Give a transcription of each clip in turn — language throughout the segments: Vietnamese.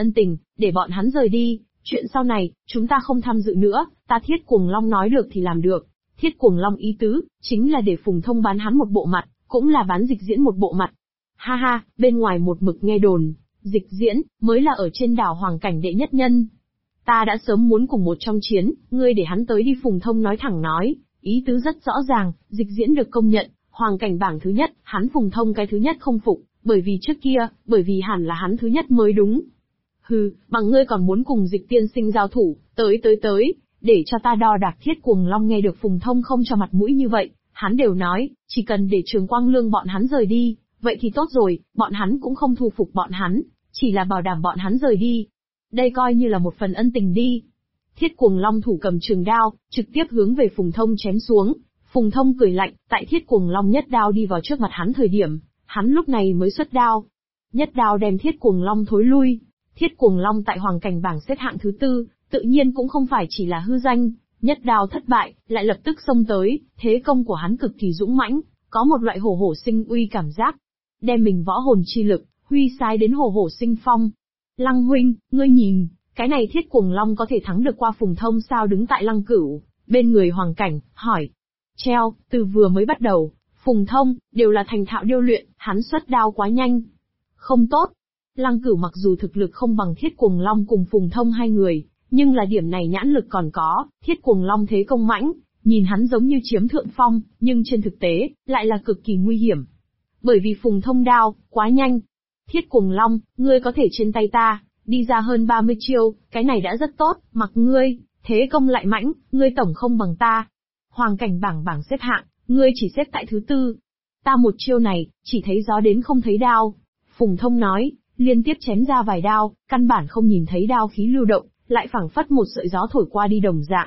ân tình, để bọn hắn rời đi. Chuyện sau này, chúng ta không tham dự nữa, ta Thiết Cuồng Long nói được thì làm được. Thiết Cuồng Long ý tứ, chính là để Phùng Thông bán hắn một bộ mặt, cũng là bán Dịch Diễn một bộ mặt. Ha ha, bên ngoài một mực nghe đồn, Dịch Diễn, mới là ở trên đảo Hoàng Cảnh đệ nhất nhân. Ta đã sớm muốn cùng một trong chiến, ngươi để hắn tới đi. Phùng Thông nói thẳng nói, ý tứ rất rõ ràng, Dịch Diễn được công nhận, Hoàng Cảnh bảng thứ nhất, hắn Phùng Thông cái thứ nhất không phục, bởi vì trước kia, bởi vì hẳn là hắn thứ nhất mới đúng. Hừ, bằng ngươi còn muốn cùng Dịch tiên sinh giao thủ, tới, để cho ta đo đạc. Thiết Cuồng Long nghe được Phùng Thông không cho mặt mũi như vậy, hắn đều nói, chỉ cần để Trường Quang Lương bọn hắn rời đi, vậy thì tốt rồi, bọn hắn cũng không thu phục bọn hắn, chỉ là bảo đảm bọn hắn rời đi. Đây coi như là một phần ân tình đi. Thiết Cuồng Long thủ cầm trường đao, trực tiếp hướng về Phùng Thông chém xuống. Phùng Thông cười lạnh, tại Thiết Cuồng Long nhất đao đi vào trước mặt hắn thời điểm, hắn lúc này mới xuất đao. Nhất đao đem Thiết Cuồng Long thối lui. Thiết Cuồng Long tại Hoàng Cảnh bảng xếp hạng thứ 4, tự nhiên cũng không phải chỉ là hư danh. Nhất đao thất bại, lại lập tức xông tới, thế công của hắn cực kỳ dũng mãnh, có một loại hổ hổ sinh uy cảm giác. Đem mình võ hồn chi lực, huy sái đến hổ hổ sinh phong. Lăng huynh, ngươi nhìn, cái này Thiết Cuồng Long có thể thắng được qua Phùng Thông sao? Đứng tại Lăng Cửu, bên người Hoàng Cảnh, hỏi. Treo, từ vừa mới bắt đầu, Phùng Thông, đều là thành thạo điêu luyện, hắn xuất đao quá nhanh. Không tốt. Lăng Cửu mặc dù thực lực không bằng Thiết Cuồng Long cùng Phùng Thông hai người, nhưng là điểm này nhãn lực còn có. Thiết Cuồng Long thế công mãnh, nhìn hắn giống như chiếm thượng phong, nhưng trên thực tế, lại là cực kỳ nguy hiểm. Bởi vì Phùng Thông đao, quá nhanh. Thiết Cuồng Long, ngươi có thể trên tay ta, đi ra hơn 30 chiêu, cái này đã rất tốt, mặc ngươi, thế công lại mãnh, ngươi tổng không bằng ta. Hoàng Cảnh bảng xếp hạng, ngươi chỉ xếp tại thứ 4. Ta một chiêu này, chỉ thấy gió đến không thấy đao. Phùng Thông nói, liên tiếp chém ra vài đao, căn bản không nhìn thấy đao khí lưu động, lại phảng phất một sợi gió thổi qua đi đồng dạng.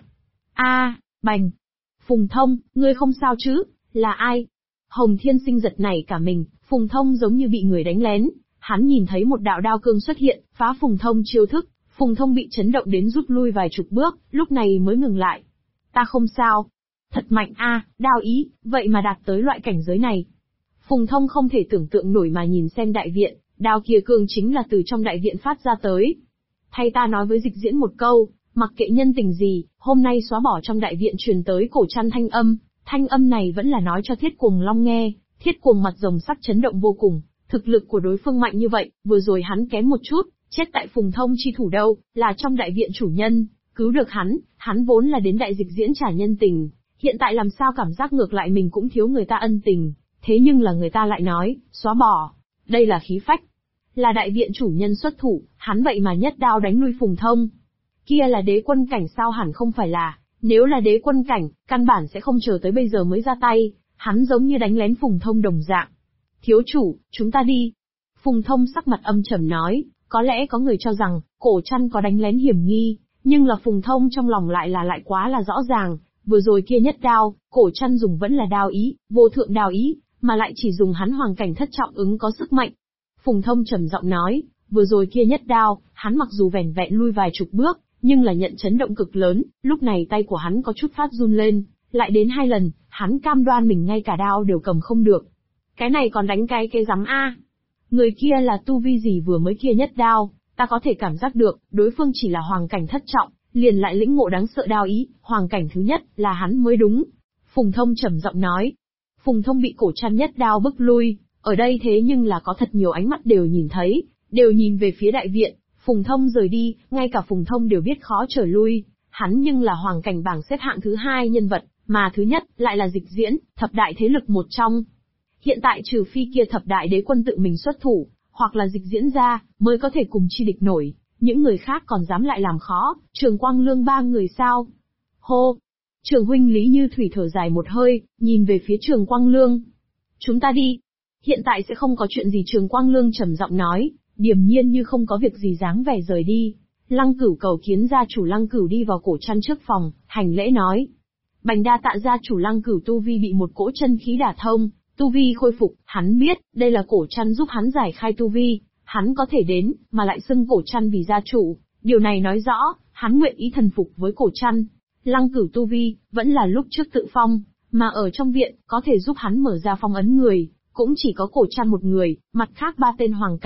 Bành. Phùng Thông, ngươi không sao chứ? Là ai? Hồng Thiên Sinh giật nảy cả mình, Phùng Thông giống như bị người đánh lén. Hắn nhìn thấy một đạo đao cương xuất hiện, phá Phùng Thông chiêu thức, Phùng Thông bị chấn động đến rút lui vài chục bước, lúc này mới ngừng lại. Ta không sao. Thật mạnh đao ý, vậy mà đạt tới loại cảnh giới này. Phùng Thông không thể tưởng tượng nổi mà nhìn xem đại viện, đao kia cương chính là từ trong đại viện phát ra tới. Thay ta nói với Dịch Diễn một câu, mặc kệ nhân tình gì, hôm nay xóa bỏ trong đại viện truyền tới cổ chăn thanh âm này vẫn là nói cho Thiết Cuồng Long nghe. Thiết Cuồng mặt rồng sắc chấn động vô cùng, thực lực của đối phương mạnh như vậy, vừa rồi hắn kém một chút, chết tại Phùng Thông chi thủ đâu, là trong đại viện chủ nhân, cứu được hắn vốn là đến đại Dịch Diễn trả nhân tình, hiện tại làm sao cảm giác ngược lại mình cũng thiếu người ta ân tình, thế nhưng là người ta lại nói, xóa bỏ, đây là khí phách. Là đại viện chủ nhân xuất thủ, hắn vậy mà nhất đao đánh lui Phùng Thông. Kia là đế quân cảnh sao? Hẳn không phải là, nếu là đế quân cảnh, căn bản sẽ không chờ tới bây giờ mới ra tay, hắn giống như đánh lén Phùng Thông đồng dạng. Thiếu chủ, chúng ta đi. Phùng Thông sắc mặt âm trầm nói, có lẽ có người cho rằng, cổ chăn có đánh lén hiểm nghi, nhưng là Phùng Thông trong lòng lại quá là rõ ràng, vừa rồi kia nhất đao, cổ chăn dùng vẫn là đao ý, vô thượng đao ý, mà lại chỉ dùng hắn Hoàng Cảnh thất trọng ứng có sức mạnh. Phùng Thông trầm giọng nói, vừa rồi kia nhất đao, hắn mặc dù vẻn vẹn lui vài chục bước, nhưng là nhận chấn động cực lớn, lúc này tay của hắn có chút phát run lên, lại đến 2 lần, hắn cam đoan mình ngay cả đao đều cầm không được. Cái này còn đánh cái rắm Người kia là tu vi gì? Vừa mới kia nhất đao, ta có thể cảm giác được, đối phương chỉ là Hoàng Cảnh thất trọng, liền lại lĩnh ngộ đáng sợ đao ý, Hoàng Cảnh thứ nhất, là hắn mới đúng. Phùng Thông trầm giọng nói. Phùng Thông bị cổ chăn nhất đao bức lui, ở đây thế nhưng là có thật nhiều ánh mắt đều nhìn thấy, đều nhìn về phía đại viện. Phùng Thông rời đi, ngay cả Phùng Thông đều biết khó trở lui, hắn nhưng là Hoàng Cảnh bảng xếp hạng thứ 2 nhân vật, mà thứ nhất lại là Dịch Diễn, thập đại thế lực một trong. Hiện tại trừ phi kia thập đại đế quân tự mình xuất thủ, hoặc là Dịch Diễn ra, mới có thể cùng chi địch nổi, những người khác còn dám lại làm khó, Trường Quang Lương 3 người sao? Hô! Trường huynh Lý Như Thủy thở dài một hơi, nhìn về phía Trường Quang Lương. Chúng ta đi. Hiện tại sẽ không có chuyện gì. Trường Quang Lương trầm giọng nói, điềm nhiên như không có việc gì dáng vẻ rời đi. Lăng Cửu cầu kiến gia chủ. Lăng Cửu đi vào cổ chăn trước phòng, hành lễ nói. Bành đa tạ gia chủ. Lăng Cửu tu vi bị một cỗ chân khí đả thông, tu vi khôi phục, hắn biết, đây là cổ chăn giúp hắn giải khai tu vi, hắn có thể đến, mà lại xưng cổ chăn vì gia chủ, điều này nói rõ, hắn nguyện ý thần phục với cổ chăn. Lăng Cửu tu vi, vẫn là lúc trước tự phong, mà ở trong viện, có thể giúp hắn mở ra phong ấn người, cũng chỉ có cổ chăn một người, mặt khác 3 tên Hoàng Cảnh,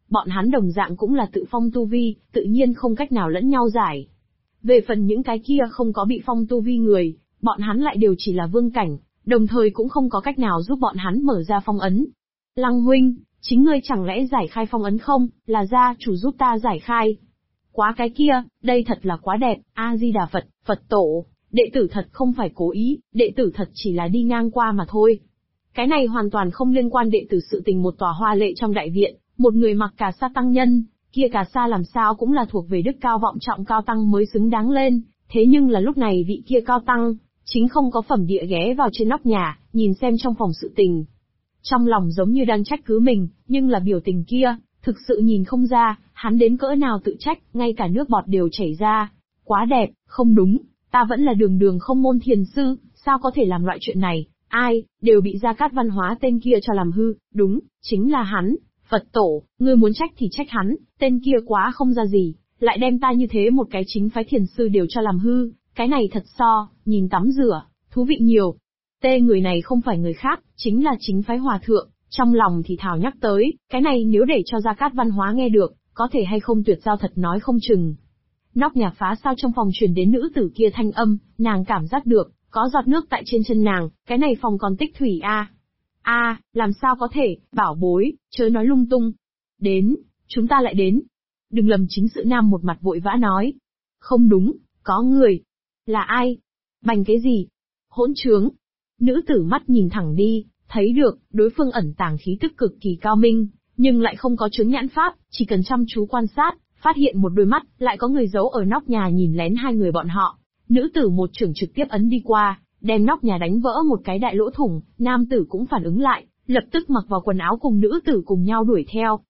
bọn hắn đồng dạng cũng là tự phong tu vi, tự nhiên không cách nào lẫn nhau giải. Về phần những cái kia không có bị phong tu vi người, bọn hắn lại đều chỉ là vương cảnh, đồng thời cũng không có cách nào giúp bọn hắn mở ra phong ấn. Lăng huynh, chính ngươi chẳng lẽ giải khai phong ấn không, là gia chủ giúp ta giải khai. Quá cái kia, đây thật là quá đẹp, A-di-đà Phật, Phật tổ, đệ tử thật không phải cố ý, đệ tử thật chỉ là đi ngang qua mà thôi. Cái này hoàn toàn không liên quan đệ tử sự tình một tòa hoa lệ trong đại viện, một người mặc cà sa tăng nhân, kia cà sa làm sao cũng là thuộc về đức cao vọng trọng cao tăng mới xứng đáng lên, thế nhưng là lúc này vị kia cao tăng, chính không có phẩm địa ghé vào trên nóc nhà, nhìn xem trong phòng sự tình. Trong lòng giống như đang trách cứ mình, nhưng là biểu tình kia, thực sự nhìn không ra, hắn đến cỡ nào tự trách, ngay cả nước bọt đều chảy ra. Quá đẹp, không đúng, ta vẫn là đường đường không môn thiền sư, sao có thể làm loại chuyện này, ai, đều bị Gia Cát Văn Hóa tên kia cho làm hư, đúng, chính là hắn, Phật tổ, ngươi muốn trách thì trách hắn, tên kia quá không ra gì, lại đem ta như thế một cái chính phái thiền sư đều cho làm hư, cái này thật nhìn tắm rửa, thú vị nhiều. Tê người này không phải người khác, chính là chính phái hòa thượng, trong lòng thì thảo nhắc tới, cái này nếu để cho Gia Cát Văn Hóa nghe được, có thể hay không tuyệt giao thật nói không chừng. Nóc nhà phá sao trong phòng truyền đến nữ tử kia thanh âm, nàng cảm giác được, có giọt nước tại trên chân nàng, cái này phòng còn tích thủy làm sao có thể, bảo bối, chớ nói lung tung. Đến, chúng ta lại đến. Đừng lầm chính sự nam một mặt vội vã nói. Không đúng, có người. Là ai? Bành cái gì? Hỗn trướng. Nữ tử mắt nhìn thẳng đi, thấy được, đối phương ẩn tàng khí tức cực kỳ cao minh, nhưng lại không có chướng nhãn pháp, chỉ cần chăm chú quan sát, phát hiện một đôi mắt, lại có người giấu ở nóc nhà nhìn lén hai người bọn họ. Nữ tử một chưởng trực tiếp ấn đi qua, đem nóc nhà đánh vỡ một cái đại lỗ thủng, nam tử cũng phản ứng lại, lập tức mặc vào quần áo cùng nữ tử cùng nhau đuổi theo.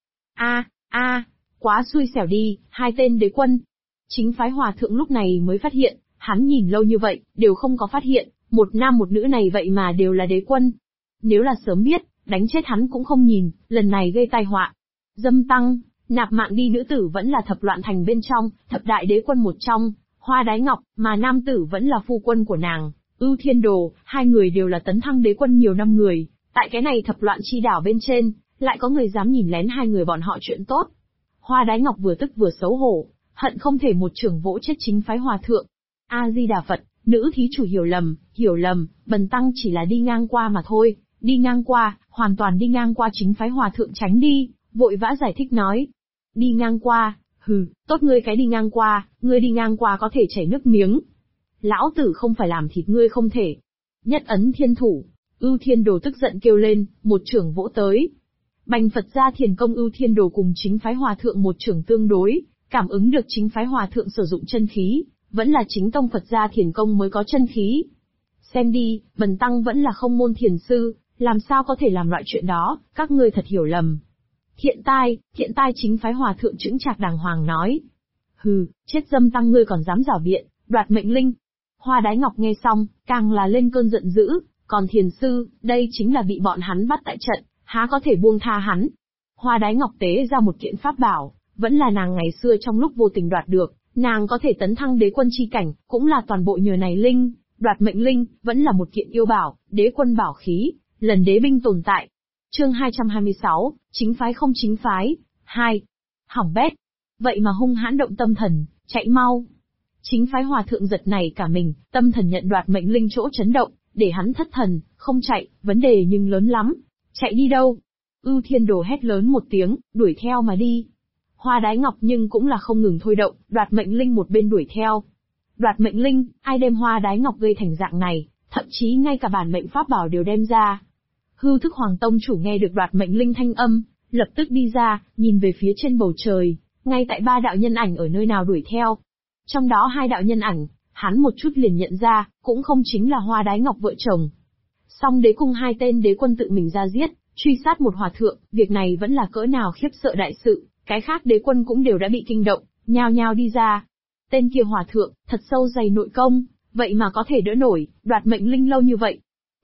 Quá xui xẻo đi, hai tên đế quân. Chính phái hòa thượng lúc này mới phát hiện, hắn nhìn lâu như vậy, đều không có phát hiện, một nam một nữ này vậy mà đều là đế quân. Nếu là sớm biết, đánh chết hắn cũng không nhìn, lần này gây tai họa. Dâm tăng, nạp mạng đi, nữ tử vẫn là thập loạn thành bên trong, thập đại đế quân một trong, Hoa Đái Ngọc, mà nam tử vẫn là phu quân của nàng, Ưu Thiên Đồ, hai người đều là tấn thăng đế quân nhiều năm người, tại cái này thập loạn chi đảo bên trên, lại có người dám nhìn lén hai người bọn họ chuyện tốt. Hoa Đái Ngọc vừa tức vừa xấu hổ, hận không thể một chưởng vỗ chết chính phái hòa thượng. A-di-đà Phật, nữ thí chủ hiểu lầm, bần tăng chỉ là đi ngang qua mà thôi, đi ngang qua, hoàn toàn đi ngang qua, chính phái hòa thượng tránh đi, vội vã giải thích nói. Đi ngang qua, hừ, tốt ngươi cái đi ngang qua, ngươi đi ngang qua có thể chảy nước miếng. Lão tử không phải làm thịt ngươi không thể. Nhất ấn thiên thủ, Ưu Thiên Đồ tức giận kêu lên, một chưởng vỗ tới. Bành Phật gia thiền công Ưu Thiên Đồ cùng chính phái hòa thượng một chưởng tương đối, cảm ứng được chính phái hòa thượng sử dụng chân khí, vẫn là chính tông Phật gia thiền công mới có chân khí. Xem đi, bần tăng vẫn là không môn thiền sư, làm sao có thể làm loại chuyện đó, các ngươi thật hiểu lầm. Thiện tai chính phái hòa thượng chững chạc đàng hoàng nói. Hừ, chết dâm tăng ngươi còn dám giảo biện, đoạt mệnh linh. Hoa Đái Ngọc nghe xong, càng là lên cơn giận dữ, còn thiền sư, đây chính là bị bọn hắn bắt tại trận, há có thể buông tha hắn. Hoa Đái Ngọc tế ra một kiện pháp bảo, vẫn là nàng ngày xưa trong lúc vô tình đoạt được, nàng có thể tấn thăng đế quân chi cảnh, cũng là toàn bộ nhờ này linh, đoạt mệnh linh, vẫn là một kiện yêu bảo, đế quân bảo khí, lần đế binh tồn tại. Chương 226, chính phái không chính phái, 2. Hỏng bét. Vậy mà hung hãn động tâm thần, chạy mau. Chính phái hòa thượng giật này cả mình, tâm thần nhận đoạt mệnh linh chỗ chấn động, để hắn thất thần, không chạy, vấn đề nhưng lớn lắm. Chạy đi đâu? Ưu Thiên Đồ hét lớn một tiếng, đuổi theo mà đi. Hoa Đái Ngọc nhưng cũng là không ngừng thôi động, đoạt mệnh linh một bên đuổi theo. Đoạt mệnh linh, ai đem Hoa Đái Ngọc gây thành dạng này, thậm chí ngay cả bản mệnh pháp bảo đều đem ra. Hư Thức Hoàng Tông chủ nghe được đoạt mệnh linh thanh âm, lập tức đi ra, nhìn về phía trên bầu trời, ngay tại ba đạo nhân ảnh ở nơi nào đuổi theo. Trong đó hai đạo nhân ảnh, hắn một chút liền nhận ra, cũng không chính là Hoa Đái Ngọc vợ chồng. Song đế cung hai tên đế quân tự mình ra giết, truy sát một hòa thượng, việc này vẫn là cỡ nào khiếp sợ đại sự, cái khác đế quân cũng đều đã bị kinh động, nhao nhao đi ra. Tên kia hòa thượng, thật sâu dày nội công, vậy mà có thể đỡ nổi, đoạt mệnh linh lâu như vậy.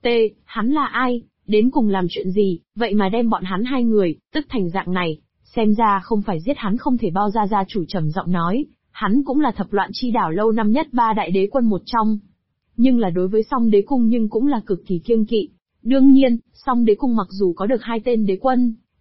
Hắn là ai? Đến cùng làm chuyện gì, vậy mà đem bọn hắn hai người, tức thành dạng này, xem ra không phải giết hắn không thể bao ra. Gia chủ trầm giọng nói, hắn cũng là thập loạn chi đảo lâu năm nhất ba đại đế quân một trong. Nhưng là đối với Song đế cung nhưng cũng là cực kỳ kiêng kỵ. Đương nhiên, Song đế cung mặc dù có được hai tên đế quân,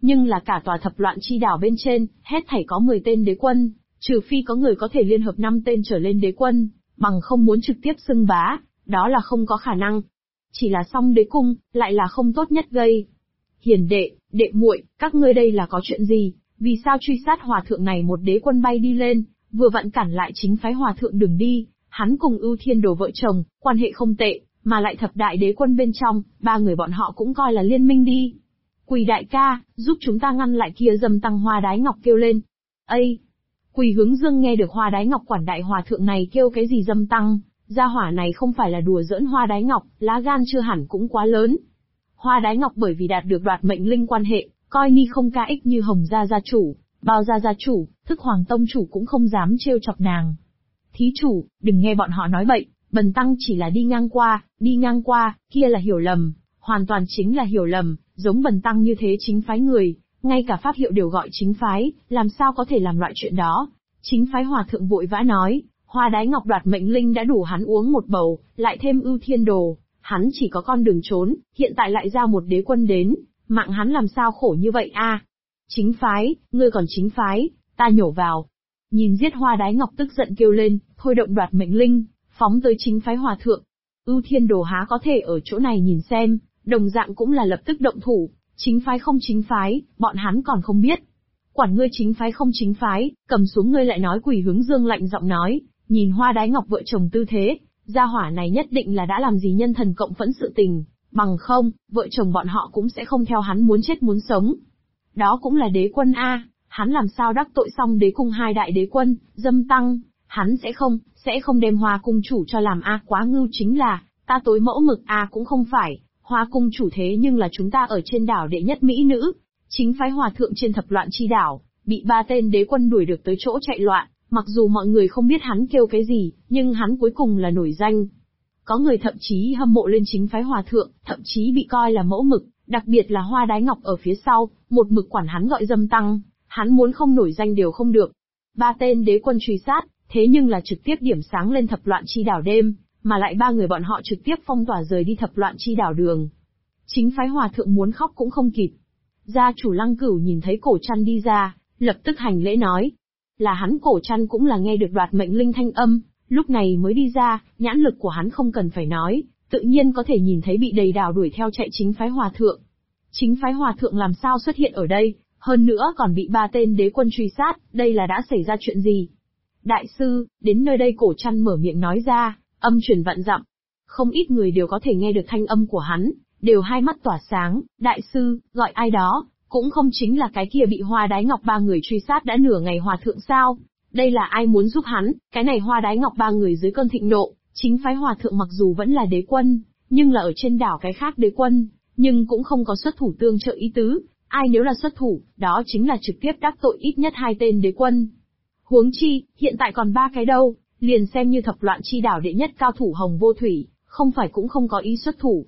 nhưng là cả tòa thập loạn chi đảo bên trên, hết thảy có 10 tên đế quân, trừ phi có người có thể liên hợp 5 tên trở lên đế quân, bằng không muốn trực tiếp xưng bá, đó là không có khả năng. Chỉ là song đế cung, lại là không tốt nhất gây. Hiền đệ, đệ muội, các ngươi đây là có chuyện gì? Vì sao truy sát hòa thượng này? Một đế quân bay đi lên, vừa vặn cản lại chính phái hòa thượng đường đi. Hắn cùng Ưu Thiên Đồ vợ chồng, quan hệ không tệ, mà lại thập đại đế quân bên trong, ba người bọn họ cũng coi là liên minh đi. Quỳ đại ca, giúp chúng ta ngăn lại kia dâm tăng. Hoa Đái Ngọc kêu lên. Ây! Quỳ Hướng Dương nghe được Hoa Đái Ngọc quản đại hòa thượng này kêu cái gì dâm tăng, gia hỏa này không phải là đùa giỡn. Hoa Đái Ngọc, lá gan chưa hẳn cũng quá lớn. Hoa Đái Ngọc bởi vì đạt được đoạt mệnh linh quan hệ, coi ni không ca ích như Hồng gia gia chủ, Bao gia gia chủ, Thức Hoàng tông chủ cũng không dám trêu chọc nàng. Thí chủ, đừng nghe bọn họ nói bậy, bần tăng chỉ là đi ngang qua, kia là hiểu lầm, hoàn toàn chính là hiểu lầm, giống bần tăng như thế chính phái người, ngay cả pháp hiệu đều gọi chính phái, làm sao có thể làm loại chuyện đó. Chính phái hòa thượng vội vã nói, Hoa Đái Ngọc đoạt mệnh linh đã đủ hắn uống một bầu, lại thêm Ưu Thiên Đồ, hắn chỉ có con đường trốn, hiện tại lại ra một đế quân đến, mạng hắn làm sao khổ như vậy a? Chính phái, ngươi còn chính phái, ta nhổ vào. Nhìn giết Hoa Đái Ngọc tức giận kêu lên, thôi động đoạt mệnh linh, phóng tới chính phái hòa thượng. Ưu Thiên Đồ há có thể ở chỗ này nhìn xem, đồng dạng cũng là lập tức động thủ, chính phái không chính phái, bọn hắn còn không biết. Quản ngươi chính phái không chính phái, cầm xuống ngươi lại nói. Quỳ Hướng Dương lạnh giọng nói, nhìn Hoa Đái Ngọc vợ chồng tư thế, gia hỏa này nhất định là đã làm gì nhân thần cộng phẫn sự tình, bằng không, vợ chồng bọn họ cũng sẽ không theo hắn muốn chết muốn sống. Đó cũng là đế quân a, hắn làm sao đắc tội xong đế cung hai đại đế quân, dâm tăng, hắn sẽ không đem Hoa cung chủ cho làm a. Quá ngưu chính là, ta tối mẫu mực a cũng không phải, Hoa cung chủ thế nhưng là chúng ta ở trên đảo đệ nhất mỹ nữ, chính phái hòa thượng trên thập loạn chi đảo, bị 3 tên đế quân đuổi được tới chỗ chạy loạn, mặc dù mọi người không biết hắn kêu cái gì, nhưng hắn cuối cùng là nổi danh. Có người thậm chí hâm mộ lên chính phái hòa thượng, thậm chí bị coi là mẫu mực, đặc biệt là Hoa Đái Ngọc ở phía sau, một mực quản hắn gọi dâm tăng, hắn muốn không nổi danh đều không được. 3 tên đế quân truy sát, thế nhưng là trực tiếp điểm sáng lên thập loạn chi đảo đêm, mà lại 3 người bọn họ trực tiếp phong tỏa rời đi thập loạn chi đảo đường. Chính phái hòa thượng muốn khóc cũng không kịp. Gia chủ Lăng Cửu nhìn thấy Cổ Trăn đi ra, lập tức hành lễ nói. Là hắn. Cổ Trăn cũng là nghe được đoạt mệnh linh thanh âm, lúc này mới đi ra, nhãn lực của hắn không cần phải nói, tự nhiên có thể nhìn thấy bị đầy đảo đuổi theo chạy chính phái hòa thượng. Chính phái hòa thượng làm sao xuất hiện ở đây, hơn nữa còn bị 3 tên đế quân truy sát, đây là đã xảy ra chuyện gì? Đại sư, đến nơi đây. Cổ Trăn mở miệng nói ra, âm truyền vạn dặm. Không ít người đều có thể nghe được thanh âm của hắn, đều hai mắt tỏa sáng. Đại sư, gọi ai đó, cũng không chính là cái kia bị Hoa Đái Ngọc 3 người truy sát đã nửa ngày hòa thượng sao? Đây là ai muốn giúp hắn? Cái này Hoa Đái Ngọc 3 người dưới cơn thịnh nộ, chính phái hòa thượng mặc dù vẫn là đế quân, nhưng là ở trên đảo cái khác đế quân, nhưng cũng không có xuất thủ tương trợ ý tứ. Ai nếu là xuất thủ, đó chính là trực tiếp đắc tội ít nhất 2 tên đế quân. Huống chi, hiện tại còn 3 cái đâu, liền xem như thập loạn chi đảo đệ nhất cao thủ Hồng Vô Thủy, không phải cũng không có ý xuất thủ.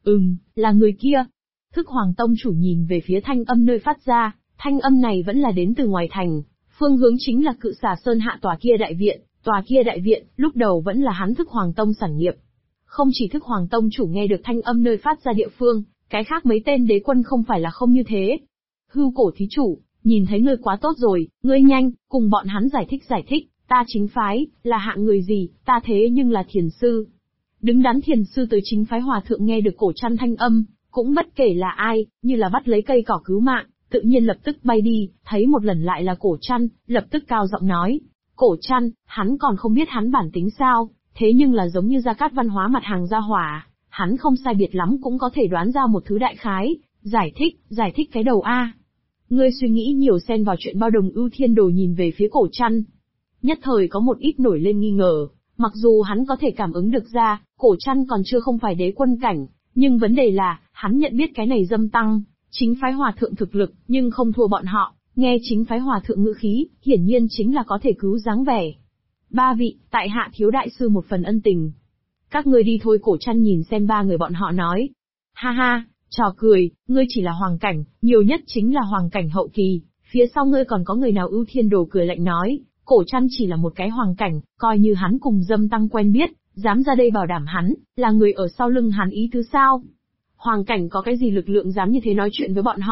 Là người kia. Thức Hoàng tông chủ nhìn về phía thanh âm nơi phát ra, thanh âm này vẫn là đến từ ngoài thành, phương hướng chính là Cự Xà Sơn hạ tòa kia đại viện, lúc đầu vẫn là hắn Thức Hoàng tông sản nghiệp. Không chỉ Thức Hoàng tông chủ nghe được thanh âm nơi phát ra địa phương, cái khác mấy tên đế quân không phải là không như thế. Hưu Cổ thí chủ, nhìn thấy ngươi quá tốt rồi, ngươi nhanh, cùng bọn hắn giải thích, ta chính phái, là hạng người gì, ta thế nhưng là thiền sư. Đứng đắn thiền sư tới chính phái hòa thượng nghe được Cổ Trăn thanh âm, cũng bất kể là ai, như là bắt lấy cây cỏ cứu mạng, tự nhiên lập tức bay đi, thấy một lần lại là Cổ Trăn, lập tức cao giọng nói. Cổ Trăn, hắn còn không biết hắn bản tính sao, thế nhưng là giống như Gia Cát văn hóa mặt hàng gia hỏa, hắn không sai biệt lắm cũng có thể đoán ra một thứ đại khái, giải thích cái đầu a. Ngươi suy nghĩ nhiều xen vào chuyện bao đồng. Ưu Thiên Đồ nhìn về phía Cổ Trăn, nhất thời có một ít nổi lên nghi ngờ, mặc dù hắn có thể cảm ứng được ra, Cổ Trăn còn chưa không phải đế quân cảnh, nhưng vấn đề là, hắn nhận biết cái này dâm tăng, chính phái hòa thượng thực lực, nhưng không thua bọn họ, nghe chính phái hòa thượng ngữ khí, hiển nhiên chính là có thể cứu dáng vẻ. 3 vị, tại hạ thiếu đại sư một phần ân tình. Các ngươi đi thôi. Cổ Trăn nhìn xem 3 người bọn họ nói. Ha ha, trò cười, ngươi chỉ là hoàng cảnh, nhiều nhất chính là hoàng cảnh hậu kỳ, phía sau ngươi còn có người nào? Ưu Thiên Đồ cười lạnh nói, Cổ Trăn chỉ là một cái hoàng cảnh, coi như hắn cùng dâm tăng quen biết, dám ra đây bảo đảm hắn, là người ở sau lưng hắn ý thứ sao? Hoàng cảnh có cái gì lực lượng dám như thế nói chuyện với bọn họ?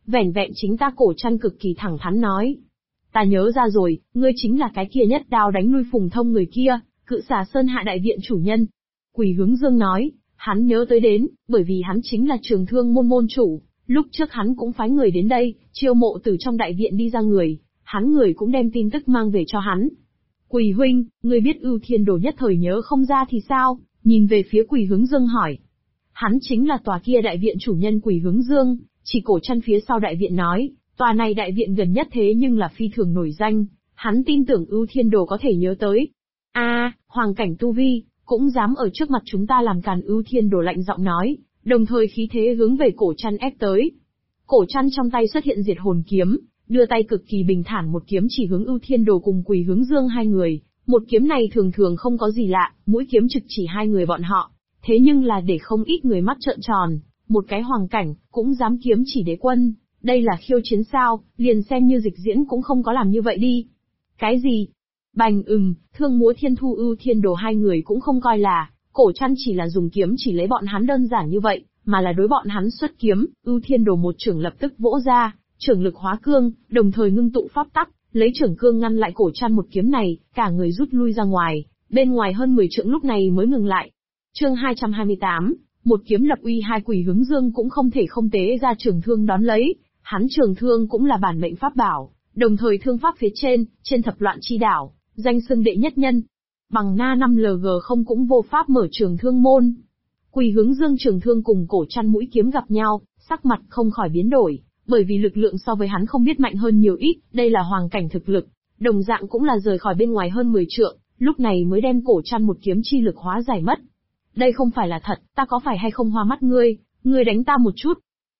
Vẻn vẹn chính ta Cổ Trăn cực kỳ thẳng thắn nói. Ta nhớ ra rồi, ngươi chính là cái kia nhất đao đánh lui Phùng Thông người kia, Cự Xà Sơn Hạ đại viện chủ nhân. Quỳ Hướng Dương nói, hắn nhớ tới đến, bởi vì hắn chính là Trường Thương môn môn chủ, lúc trước hắn cũng phái người đến đây, chiêu mộ từ trong đại viện đi ra người, hắn người cũng đem tin tức mang về cho hắn. Quỳ huynh, ngươi biết Ưu Thiên Đồ nhất thời nhớ không ra thì sao? Nhìn về phía Quỳ Hướng Dương hỏi. Hắn chính là tòa kia đại viện chủ nhân. Quỳ Hướng Dương chỉ Cổ Trăn phía sau đại viện nói, tòa này đại viện gần nhất thế nhưng là phi thường nổi danh, hắn tin tưởng Ưu Thiên Đồ có thể nhớ tới. Hoàng cảnh tu vi, cũng dám ở trước mặt chúng ta làm càn. Ưu Thiên Đồ lạnh giọng nói, đồng thời khí thế hướng về Cổ Trăn ép tới. Cổ Trăn trong tay xuất hiện Diệt Hồn kiếm, đưa tay cực kỳ bình thản một kiếm chỉ hướng Ưu Thiên Đồ cùng Quỳ Hướng Dương hai người. Một kiếm này thường thường không có gì lạ, mũi kiếm trực chỉ hai người bọn họ, thế nhưng là để không ít người mắt trợn tròn, một cái hoàng cảnh, cũng dám kiếm chỉ đế quân, đây là khiêu chiến sao? Liền xem như Dịch Diễn cũng không có làm như vậy đi. Cái gì? Bành Thương Múa Thiên Thu Ưu Thiên Đồ hai người cũng không coi là, Cổ Trăn chỉ là dùng kiếm chỉ lấy bọn hắn đơn giản như vậy, mà là đối bọn hắn xuất kiếm. Ưu Thiên Đồ một chưởng lập tức vỗ ra, chưởng lực hóa cương, đồng thời ngưng tụ pháp tắc, lấy chưởng cương ngăn lại Cổ Trăn một kiếm này, cả người rút lui ra ngoài, bên ngoài hơn 10 trượng lúc này mới ngừng lại. Chương 228, một kiếm lập uy. Hai Quỳ Hướng Dương cũng không thể không tế ra trường thương đón lấy, hắn trường thương cũng là bản mệnh pháp bảo, đồng thời thương pháp phía trên thập loạn chi đảo, danh xưng đệ nhất nhân. Bằng na 5LG không cũng vô pháp mở trường thương môn. Quỳ Hướng Dương trường thương cùng Cổ Trăn mũi kiếm gặp nhau, sắc mặt không khỏi biến đổi, bởi vì lực lượng so với hắn không biết mạnh hơn nhiều ít, đây là hoàng cảnh thực lực, đồng dạng cũng là rời khỏi bên ngoài hơn 10 trượng, lúc này mới đem Cổ Trăn một kiếm chi lực hóa giải mất. Đây không phải là thật, ta có phải hay không hoa mắt ngươi đánh ta một chút.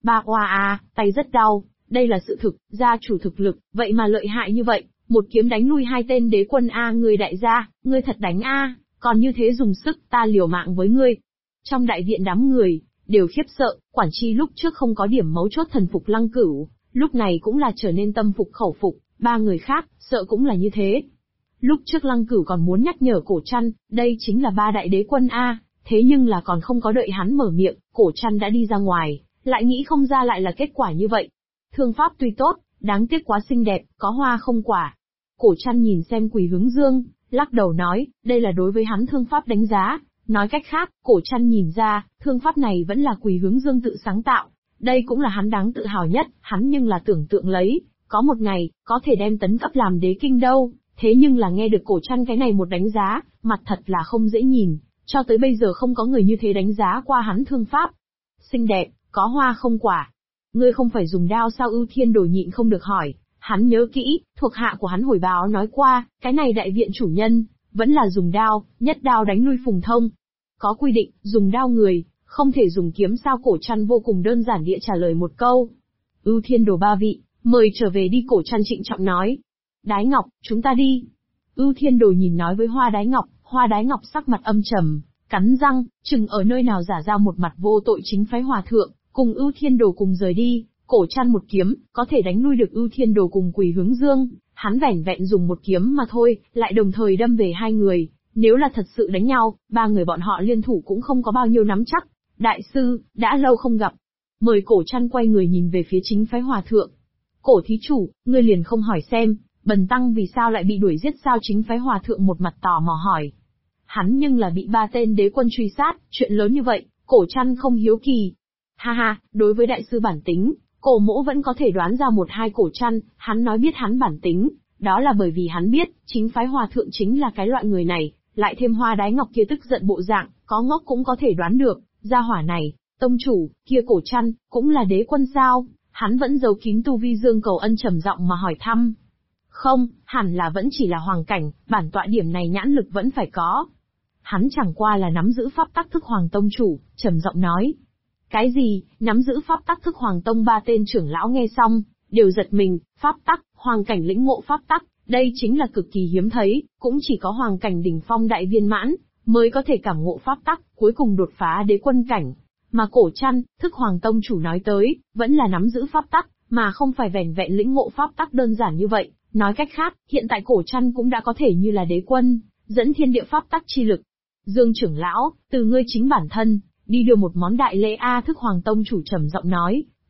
Tay rất đau, đây là sự thực, gia chủ thực lực, vậy mà lợi hại như vậy, một kiếm đánh lui hai tên đế quân người đại gia, ngươi thật đánh còn như thế dùng sức, ta liều mạng với ngươi. Trong đại viện đám người đều khiếp sợ, Quản Chi lúc trước không có điểm mấu chốt thần phục Lăng Cửu, lúc này cũng là trở nên tâm phục khẩu phục, ba người khác, sợ cũng là như thế. Lúc trước Lăng Cửu còn muốn nhắc nhở Cổ Trăn, đây chính là ba đại đế quân thế nhưng là còn không có đợi hắn mở miệng, Cổ Trăn đã đi ra ngoài, lại nghĩ không ra lại là kết quả như vậy. Thương pháp tuy tốt, đáng tiếc quá xinh đẹp, có hoa không quả. Cổ Trăn nhìn xem Quỳ Hướng Dương, lắc đầu nói, đây là đối với hắn thương pháp đánh giá. Nói cách khác, Cổ Trăn nhìn ra, thương pháp này vẫn là Quỳ Hướng Dương tự sáng tạo. Đây cũng là hắn đáng tự hào nhất, hắn nhưng là tưởng tượng lấy, có một ngày, có thể đem tấn cấp làm đế kinh đâu. Thế nhưng là nghe được Cổ Trăn cái này một đánh giá, mặt thật là không dễ nhìn, cho tới bây giờ không có người như thế đánh giá qua hắn thương pháp. Xinh đẹp, có hoa không quả. Ngươi không phải dùng đao sao? Ưu Thiên Đồ nhịn không được hỏi, hắn nhớ kỹ, thuộc hạ của hắn hồi báo nói qua, cái này đại viện chủ nhân, vẫn là dùng đao, nhất đao đánh lui Phùng Thông. Có quy định, dùng đao người, không thể dùng kiếm sao? Cổ Trăn vô cùng đơn giản địa trả lời một câu. Ưu Thiên Đồ ba vị, mời trở về đi. Cổ Trăn trịnh trọng nói. Đái Ngọc, chúng ta đi. Ưu Thiên Đồ nhìn nói với Hoa Đái Ngọc, Hoa Đái Ngọc sắc mặt âm trầm, cắn răng, chừng ở nơi nào giả ra một mặt vô tội chính phái hòa thượng, cùng Ưu Thiên Đồ cùng rời đi. Cổ Trăn một kiếm, có thể đánh lui được Ưu Thiên Đồ cùng Quỳ Hướng Dương, hắn vẻn vẹn dùng một kiếm mà thôi, lại đồng thời đâm về hai người. Nếu là thật sự đánh nhau, ba người bọn họ liên thủ cũng không có bao nhiêu nắm chắc. Đại sư, đã lâu không gặp. Mời. Cổ Trăn quay người nhìn về phía chính phái hòa thượng. Cổ thí chủ, ngươi liền không hỏi xem, bần tăng vì sao lại bị đuổi giết sao? Chính phái hòa thượng một mặt tò mò hỏi. Hắn nhưng là bị ba tên đế quân truy sát, chuyện lớn như vậy, Cổ Trăn không hiếu kỳ. Ha, đối với đại sư bản tính, Cổ mỗ vẫn có thể đoán ra một hai. Cổ Trăn, hắn nói biết hắn bản tính, đó là bởi vì hắn biết, chính phái hòa thượng chính là cái loại người này, lại thêm Hoa Đái Ngọc kia tức giận bộ dạng, có ngốc cũng có thể đoán được, gia hỏa này, tông chủ, kia Cổ Trăn, cũng là đế quân sao? Hắn vẫn giấu kín tu vi. Dương Cầu Ân trầm giọng mà hỏi thăm. Không, hẳn là vẫn chỉ là hoàng cảnh, bản tọa điểm này nhãn lực vẫn phải có. Hắn chẳng qua là nắm giữ pháp tắc thức hoàng tông chủ, trầm giọng nói. Cái gì, nắm giữ pháp tắc thức hoàng tông? Ba tên trưởng lão nghe xong, đều giật mình, pháp tắc, hoàng cảnh lĩnh ngộ pháp tắc, đây chính là cực kỳ hiếm thấy, cũng chỉ có hoàng cảnh đỉnh phong đại viên mãn, mới có thể cảm ngộ pháp tắc, cuối cùng đột phá đế quân cảnh. Mà Cổ Trăn, thức hoàng tông chủ nói tới, vẫn là nắm giữ pháp tắc, mà không phải vẻn vẹn lĩnh ngộ pháp tắc đơn giản như vậy. Nói cách khác, hiện tại Cổ Trăn cũng đã có thể như là đế quân, dẫn thiên địa pháp tắc chi lực. Dương trưởng lão, từ ngươi chính bản thân, đi đưa một món đại lễ. Thức hoàng tông chủ trầm giọng nói.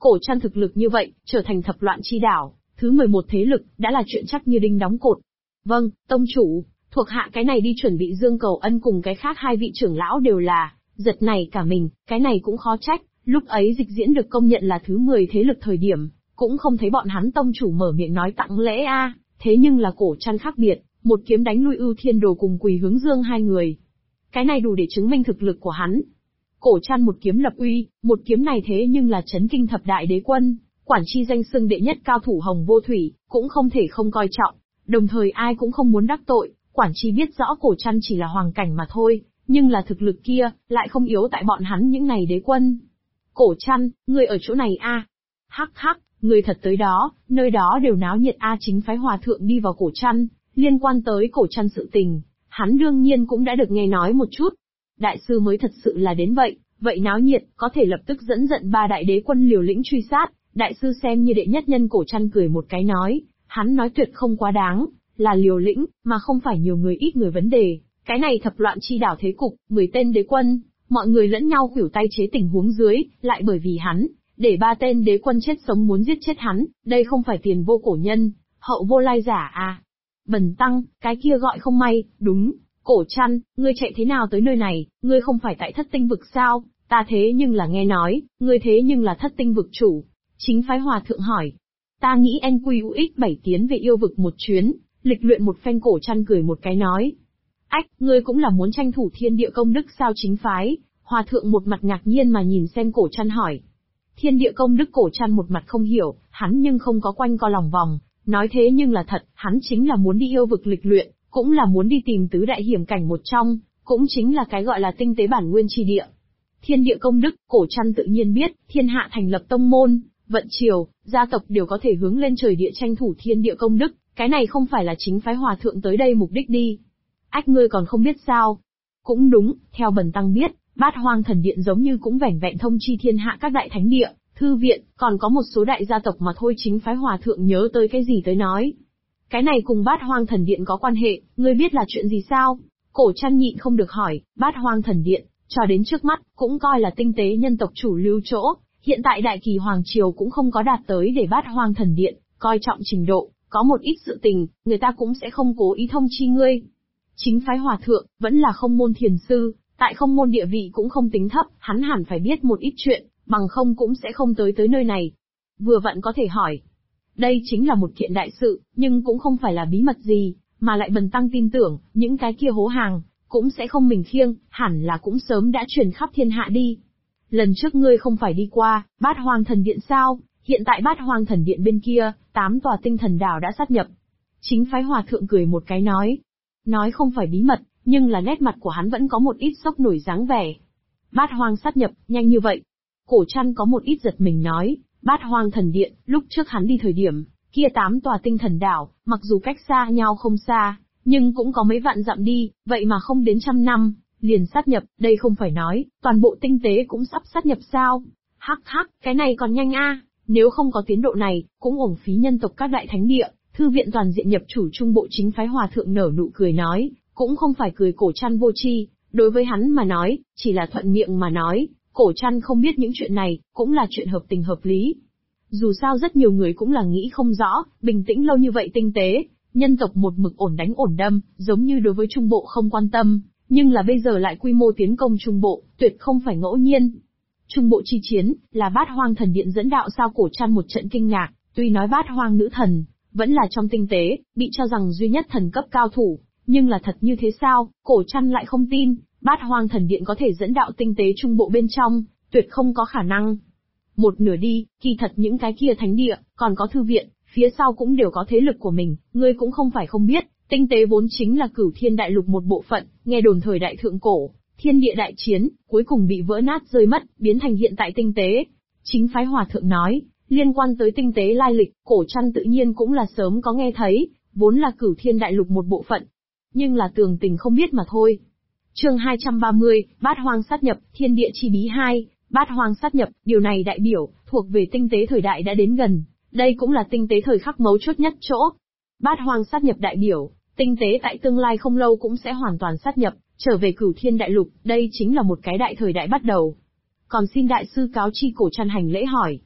Cổ Trăn thực lực như vậy, trở thành thập loạn chi đảo, thứ 11 thế lực, đã là chuyện chắc như đinh đóng cột. Vâng, tông chủ, thuộc hạ cái này đi chuẩn bị Dương Cầu Ân cùng cái khác hai vị trưởng lão đều là, giật này cả mình, cái này cũng khó trách, lúc ấy Dịch Diễn được công nhận là thứ 10 thế lực thời điểm, cũng không thấy bọn hắn tông chủ mở miệng nói tặng lễ a, thế nhưng là Cổ Trăn khác biệt, một kiếm đánh lui Ưu Thiên Đồ cùng Quỳ Hướng Dương hai người. Cái này đủ để chứng minh thực lực của hắn. Cổ Trăn một kiếm lập uy, một kiếm này thế nhưng là chấn kinh thập đại đế quân, quản chi danh xưng đệ nhất cao thủ Hồng Vô Thủy, cũng không thể không coi trọng, đồng thời ai cũng không muốn đắc tội, quản chi biết rõ Cổ Trăn chỉ là hoàng cảnh mà thôi, nhưng là thực lực kia, lại không yếu tại bọn hắn những này đế quân. Cổ Trăn, ngươi ở chỗ này a? Hắc hắc, ngươi thật tới đó, nơi đó đều náo nhiệt a. Chính phái hòa thượng đi vào Cổ Trăn, liên quan tới Cổ Trăn sự tình, hắn đương nhiên cũng đã được nghe nói một chút. Đại sư mới thật sự là đến vậy náo nhiệt, có thể lập tức dẫn giận ba đại đế quân liều lĩnh truy sát, đại sư xem như đệ nhất nhân. Cổ Trăn cười một cái nói, hắn nói tuyệt không quá đáng, là liều lĩnh, mà không phải nhiều người ít người vấn đề. Cái này thập loạn chi đảo thế cục, 10 tên đế quân, mọi người lẫn nhau khuỷu tay chế tình huống dưới, lại bởi vì hắn, để 3 tên đế quân chết sống muốn giết chết hắn, đây không phải tiền vô cổ nhân, hậu vô lai giả à. Bần tăng, cái kia gọi không may, đúng. Cổ Trăn, ngươi chạy thế nào tới nơi này, ngươi không phải tại Thất Tinh vực sao, ta thế nhưng là nghe nói, ngươi thế nhưng là Thất Tinh vực chủ. Chính phái hòa thượng hỏi. Ta nghĩ NQUX7 tiến về yêu vực một chuyến, lịch luyện một phen. Cổ Trăn cười một cái nói. Ách, ngươi cũng là muốn tranh thủ thiên địa công đức sao? Chính phái hòa thượng một mặt ngạc nhiên mà nhìn xem Cổ Trăn hỏi. Thiên địa công đức? Cổ Trăn một mặt không hiểu, hắn nhưng không có quanh co lòng vòng, nói thế nhưng là thật, hắn chính là muốn đi yêu vực lịch luyện, cũng là muốn đi tìm tứ đại hiểm cảnh một trong, cũng chính là cái gọi là tinh tế bản nguyên chi địa. Thiên địa công đức, Cổ Trăn tự nhiên biết, thiên hạ thành lập tông môn, vận triều, gia tộc đều có thể hướng lên trời địa tranh thủ thiên địa công đức, cái này không phải là chính phái hòa thượng tới đây mục đích đi. Ách, ngươi còn không biết sao? Cũng đúng, theo bần tăng biết, Bát Hoang Thần Điện giống như cũng vẻn vẹn thông chi thiên hạ các đại thánh địa, thư viện, còn có một số đại gia tộc mà thôi. Chính phái hòa thượng nhớ tới cái gì tới nói. Cái này cùng Bát Hoang Thần Điện có quan hệ, ngươi biết là chuyện gì sao? Cổ Trăn nhịn không được hỏi. Bát Hoang Thần Điện, cho đến trước mắt, cũng coi là tinh tế nhân tộc chủ lưu chỗ, hiện tại Đại Kỳ Hoàng Triều cũng không có đạt tới để Bát Hoang Thần Điện coi trọng trình độ, có một ít sự tình, người ta cũng sẽ không cố ý thông chi ngươi. Chính phái hòa thượng, vẫn là không môn thiền sư, tại không môn địa vị cũng không tính thấp, hắn hẳn phải biết một ít chuyện, bằng không cũng sẽ không tới nơi này. Vừa vặn có thể hỏi. Đây chính là một kiện đại sự, nhưng cũng không phải là bí mật gì, mà lại bần tăng tin tưởng, những cái kia hố hàng, cũng sẽ không mình khiêng, hẳn là cũng sớm đã truyền khắp thiên hạ đi. Lần trước ngươi không phải đi qua, Bát Hoang Thần Điện sao? Hiện tại Bát Hoang Thần Điện bên kia, 8 tòa tinh thần đảo đã sát nhập. Chính phái hòa thượng cười một cái nói. Nói không phải bí mật, nhưng là nét mặt của hắn vẫn có một ít sốc nổi dáng vẻ. Bát Hoang sát nhập, nhanh như vậy. Cổ Trăn có một ít giật mình nói, Bát Hoang Thần Điện, lúc trước hắn đi thời điểm, kia 8 tòa tinh thần đảo, mặc dù cách xa nhau không xa, nhưng cũng có mấy vạn dặm đi, vậy mà không đến 100 năm, liền sát nhập, đây không phải nói, toàn bộ tinh tế cũng sắp sát nhập sao? Hắc hắc, cái này còn nhanh a, nếu không có tiến độ này, cũng uổng phí nhân tộc các đại thánh địa, thư viện toàn diện nhập chủ trung bộ. Chính phái hòa thượng nở nụ cười nói, cũng không phải cười Cổ Trăn vô tri, đối với hắn mà nói, chỉ là thuận miệng mà nói, Cổ Trăn không biết những chuyện này, cũng là chuyện hợp tình hợp lý. Dù sao rất nhiều người cũng là nghĩ không rõ, bình tĩnh lâu như vậy tinh tế, nhân tộc một mực ổn đánh ổn đâm, giống như đối với trung bộ không quan tâm, nhưng là bây giờ lại quy mô tiến công trung bộ, tuyệt không phải ngẫu nhiên. Trung bộ chi chiến, là Bát Hoang Thần Điện dẫn đạo sao? Cổ Trăn một trận kinh ngạc, tuy nói Bát Hoang nữ thần, vẫn là trong tinh tế, bị cho rằng duy nhất thần cấp cao thủ, nhưng là thật như thế sao? Cổ Trăn lại không tin, Bát Hoang Thần Điện có thể dẫn đạo tinh tế trung bộ bên trong, tuyệt không có khả năng. Một nửa đi, kỳ thật những cái kia thánh địa, còn có thư viện, phía sau cũng đều có thế lực của mình, ngươi cũng không phải không biết, tinh tế vốn chính là Cửu Thiên Đại Lục một bộ phận, nghe đồn thời đại thượng cổ, thiên địa đại chiến, cuối cùng bị vỡ nát rơi mất, biến thành hiện tại tinh tế. Chính phái hòa thượng nói, liên quan tới tinh tế lai lịch, Cổ Trăn tự nhiên cũng là sớm có nghe thấy, vốn là Cửu Thiên Đại Lục một bộ phận, nhưng là tường tình không biết mà thôi. Chương 230, Bát Hoang sát nhập, Thiên Địa Chi Bí 2, Bát Hoang sát nhập, điều này đại biểu, thuộc về tinh tế thời đại đã đến gần, đây cũng là tinh tế thời khắc mấu chốt nhất chỗ. Bát Hoang sát nhập đại biểu, tinh tế tại tương lai không lâu cũng sẽ hoàn toàn sát nhập, trở về Cửu Thiên Đại Lục, đây chính là một cái đại thời đại bắt đầu. Còn xin đại sư cáo chi. Cổ Trăn hành lễ hỏi.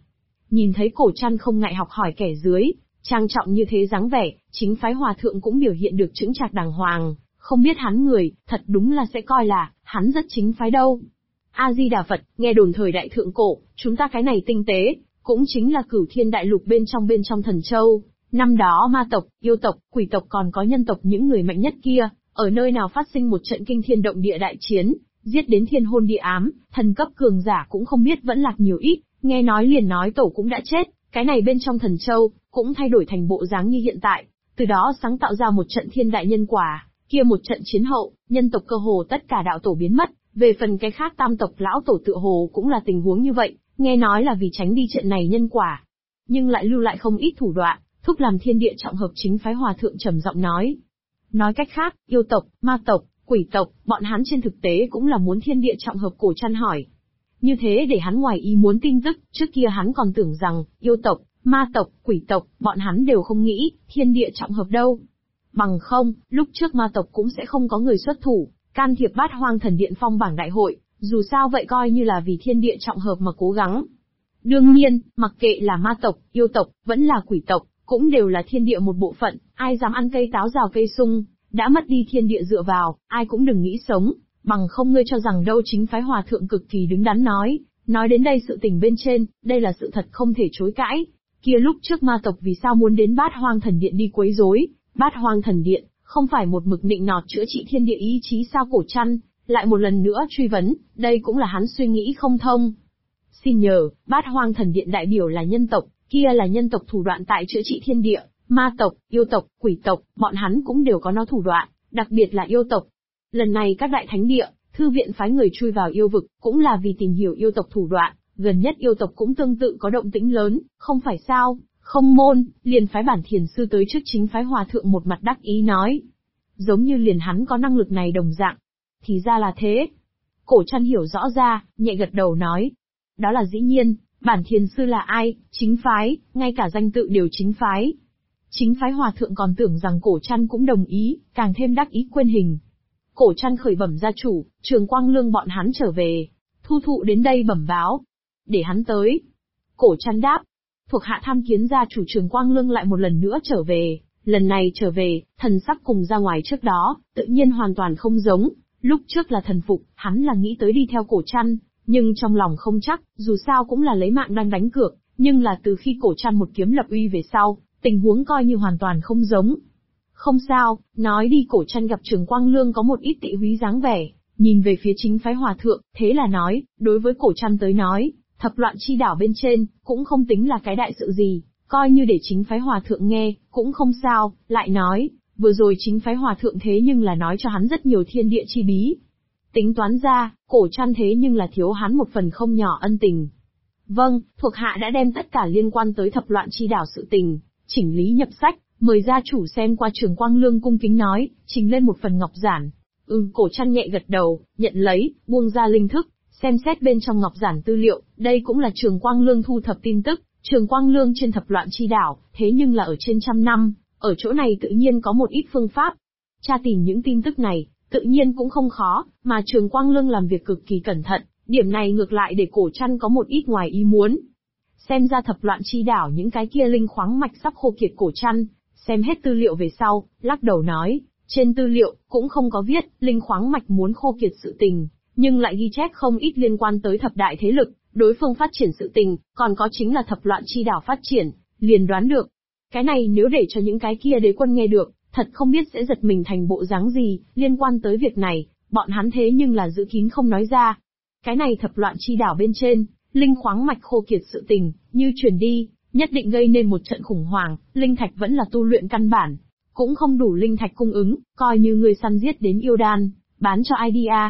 Nhìn thấy Cổ Trăn không ngại học hỏi kẻ dưới, trang trọng như thế dáng vẻ, chính phái hòa thượng cũng biểu hiện được chững chạc đàng hoàng, không biết hắn người, thật đúng là sẽ coi là, hắn rất chính phái đâu. A-di-đà Phật, nghe đồn thời đại thượng cổ, chúng ta cái này tinh tế, cũng chính là Cửu Thiên Đại Lục bên trong Thần Châu. Năm đó ma tộc, yêu tộc, quỷ tộc còn có nhân tộc những người mạnh nhất kia, ở nơi nào phát sinh một trận kinh thiên động địa đại chiến, giết đến thiên hôn địa ám, thần cấp cường giả cũng không biết vẫn lạc nhiều ít, nghe nói liền nói tổ cũng đã chết, cái này bên trong Thần Châu, cũng thay đổi thành bộ dáng như hiện tại, từ đó sáng tạo ra một trận thiên đại nhân quả, kia một trận chiến hậu, nhân tộc cơ hồ tất cả đạo tổ biến mất, về phần cái khác tam tộc lão tổ tựa hồ cũng là tình huống như vậy, nghe nói là vì tránh đi trận này nhân quả, nhưng lại lưu lại không ít thủ đoạn, thúc làm thiên địa trọng hợp. Chính phái hòa thượng trầm giọng nói. Nói cách khác, yêu tộc, ma tộc, quỷ tộc, bọn hắn trên thực tế cũng là muốn thiên địa trọng hợp. Cổ Trăn hỏi. Như thế để hắn ngoài ý muốn tin tức, trước kia hắn còn tưởng rằng, yêu tộc, ma tộc, quỷ tộc, bọn hắn đều không nghĩ, thiên địa trọng hợp đâu. Bằng không, lúc trước ma tộc cũng sẽ không có người xuất thủ, can thiệp Bát Hoang Thần Điện phong bảng đại hội, dù sao vậy coi như là vì thiên địa trọng hợp mà cố gắng. Đương nhiên, mặc kệ là ma tộc, yêu tộc, vẫn là quỷ tộc, cũng đều là thiên địa một bộ phận, ai dám ăn cây táo rào cây sung, đã mất đi thiên địa dựa vào, ai cũng đừng nghĩ sống, bằng không ngươi cho rằng đâu. Chính phái hòa thượng cực kỳ đứng đắn nói đến đây sự tình bên trên, đây là sự thật không thể chối cãi. Kia lúc trước ma tộc vì sao muốn đến Bát Hoang Thần Điện đi quấy rối? Bát Hoang Thần Điện, không phải một mực nịnh nọt chữa trị thiên địa ý chí sao? Cổ Trăn lại một lần nữa truy vấn, đây cũng là hắn suy nghĩ không thông. Xin nhờ, Bát Hoang Thần Điện đại biểu là nhân tộc, kia là nhân tộc thủ đoạn tại chữa trị thiên địa, ma tộc, yêu tộc, quỷ tộc, bọn hắn cũng đều có nó thủ đoạn, đặc biệt là yêu tộc. Lần này các đại thánh địa, thư viện phái người chui vào yêu vực, cũng là vì tìm hiểu yêu tộc thủ đoạn, gần nhất yêu tộc cũng tương tự có động tĩnh lớn, không phải sao? Không môn, liền phái Bản Thiền sư tới trước. Chính phái hòa thượng một mặt đắc ý nói. Giống như liền hắn có năng lực này đồng dạng. Thì ra là thế. Cổ Trăn hiểu rõ ra, nhẹ gật đầu nói. Đó là dĩ nhiên, Bản Thiền sư là ai? Chính phái, ngay cả danh tự đều chính phái. Chính phái hòa thượng còn tưởng rằng Cổ Trăn cũng đồng ý, càng thêm đắc ý quên hình. Cổ Trăn khởi bẩm gia chủ, Trường Quang Lương bọn hắn trở về. Thu thụ đến đây bẩm báo. Để hắn tới. Cổ Trăn đáp. Thuộc hạ tham kiến gia chủ. Trường Quang Lương lại một lần nữa trở về. Lần này trở về, thần sắc cùng ra ngoài trước đó, tự nhiên hoàn toàn không giống. Lúc trước là thần phục, hắn là nghĩ tới đi theo Cổ Trăn, nhưng trong lòng không chắc, dù sao cũng là lấy mạng đang đánh cược, nhưng là từ khi Cổ Trăn một kiếm lập uy về sau, tình huống coi như hoàn toàn không giống. Không sao, nói đi. Cổ Trăn gặp Trường Quang Lương có một ít tị húy dáng vẻ, nhìn về phía chính phái hòa thượng, thế là nói, đối với Cổ Trăn tới nói, thập loạn chi đảo bên trên, cũng không tính là cái đại sự gì, coi như để chính phái hòa thượng nghe, cũng không sao. Lại nói, vừa rồi chính phái hòa thượng thế nhưng là nói cho hắn rất nhiều thiên địa chi bí. Tính toán ra, Cổ Trăn thế nhưng là thiếu hắn một phần không nhỏ ân tình. Vâng, thuộc hạ đã đem tất cả liên quan tới thập loạn chi đảo sự tình, chỉnh lý nhập sách, mời gia chủ xem qua. Trường Quang Lương cung kính nói, trình lên một phần ngọc giản. Cổ Trăn nhẹ gật đầu, nhận lấy, buông ra linh thức, xem xét bên trong ngọc giản tư liệu, đây cũng là Trường Quang Lương thu thập tin tức. Trường Quang Lương trên thập loạn chi đảo, thế nhưng là ở trên 100 năm, ở chỗ này tự nhiên có một ít phương pháp. Tra tìm những tin tức này, tự nhiên cũng không khó, mà Trường Quang Lương làm việc cực kỳ cẩn thận, điểm này ngược lại để Cổ Trăn có một ít ngoài ý muốn. Xem ra thập loạn chi đảo những cái kia linh khoáng mạch sắp khô kiệt. Cổ Trăn xem hết tư liệu về sau, lắc đầu nói, trên tư liệu cũng không có viết linh khoáng mạch muốn khô kiệt sự tình, nhưng lại ghi chép không ít liên quan tới thập đại thế lực, đối phương phát triển sự tình, còn có chính là thập loạn chi đảo phát triển, liền đoán được. Cái này nếu để cho những cái kia đế quân nghe được, thật không biết sẽ giật mình thành bộ dáng gì. Liên quan tới việc này, bọn hắn thế nhưng là giữ kín không nói ra. Cái này thập loạn chi đảo bên trên, linh khoáng mạch khô kiệt sự tình, như truyền đi, nhất định gây nên một trận khủng hoảng. Linh thạch vẫn là tu luyện căn bản, cũng không đủ linh thạch cung ứng, coi như người săn giết đến yêu đan, bán cho ai đi à?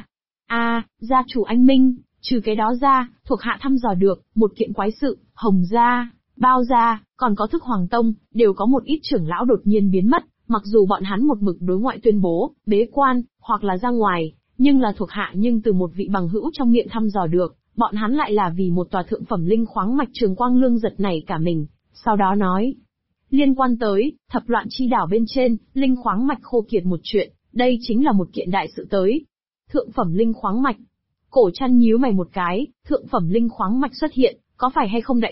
Gia chủ anh minh, trừ cái đó ra, thuộc hạ thăm dò được, một kiện quái sự, Hồng gia, Bao gia, còn có Thức Hoàng Tông, đều có một ít trưởng lão đột nhiên biến mất, mặc dù bọn hắn một mực đối ngoại tuyên bố, bế quan, hoặc là ra ngoài, nhưng là thuộc hạ nhưng từ một vị bằng hữu trong miệng thăm dò được, bọn hắn lại là vì một tòa thượng phẩm linh khoáng mạch. Trường Quang Lương giật nảy cả mình, sau đó nói, liên quan tới thập loạn chi đảo bên trên, linh khoáng mạch khô kiệt một chuyện, đây chính là một kiện đại sự tới. Thượng phẩm linh khoáng mạch. Cổ Trăn nhíu mày một cái, thượng phẩm linh khoáng mạch xuất hiện, có phải hay không đại biểu,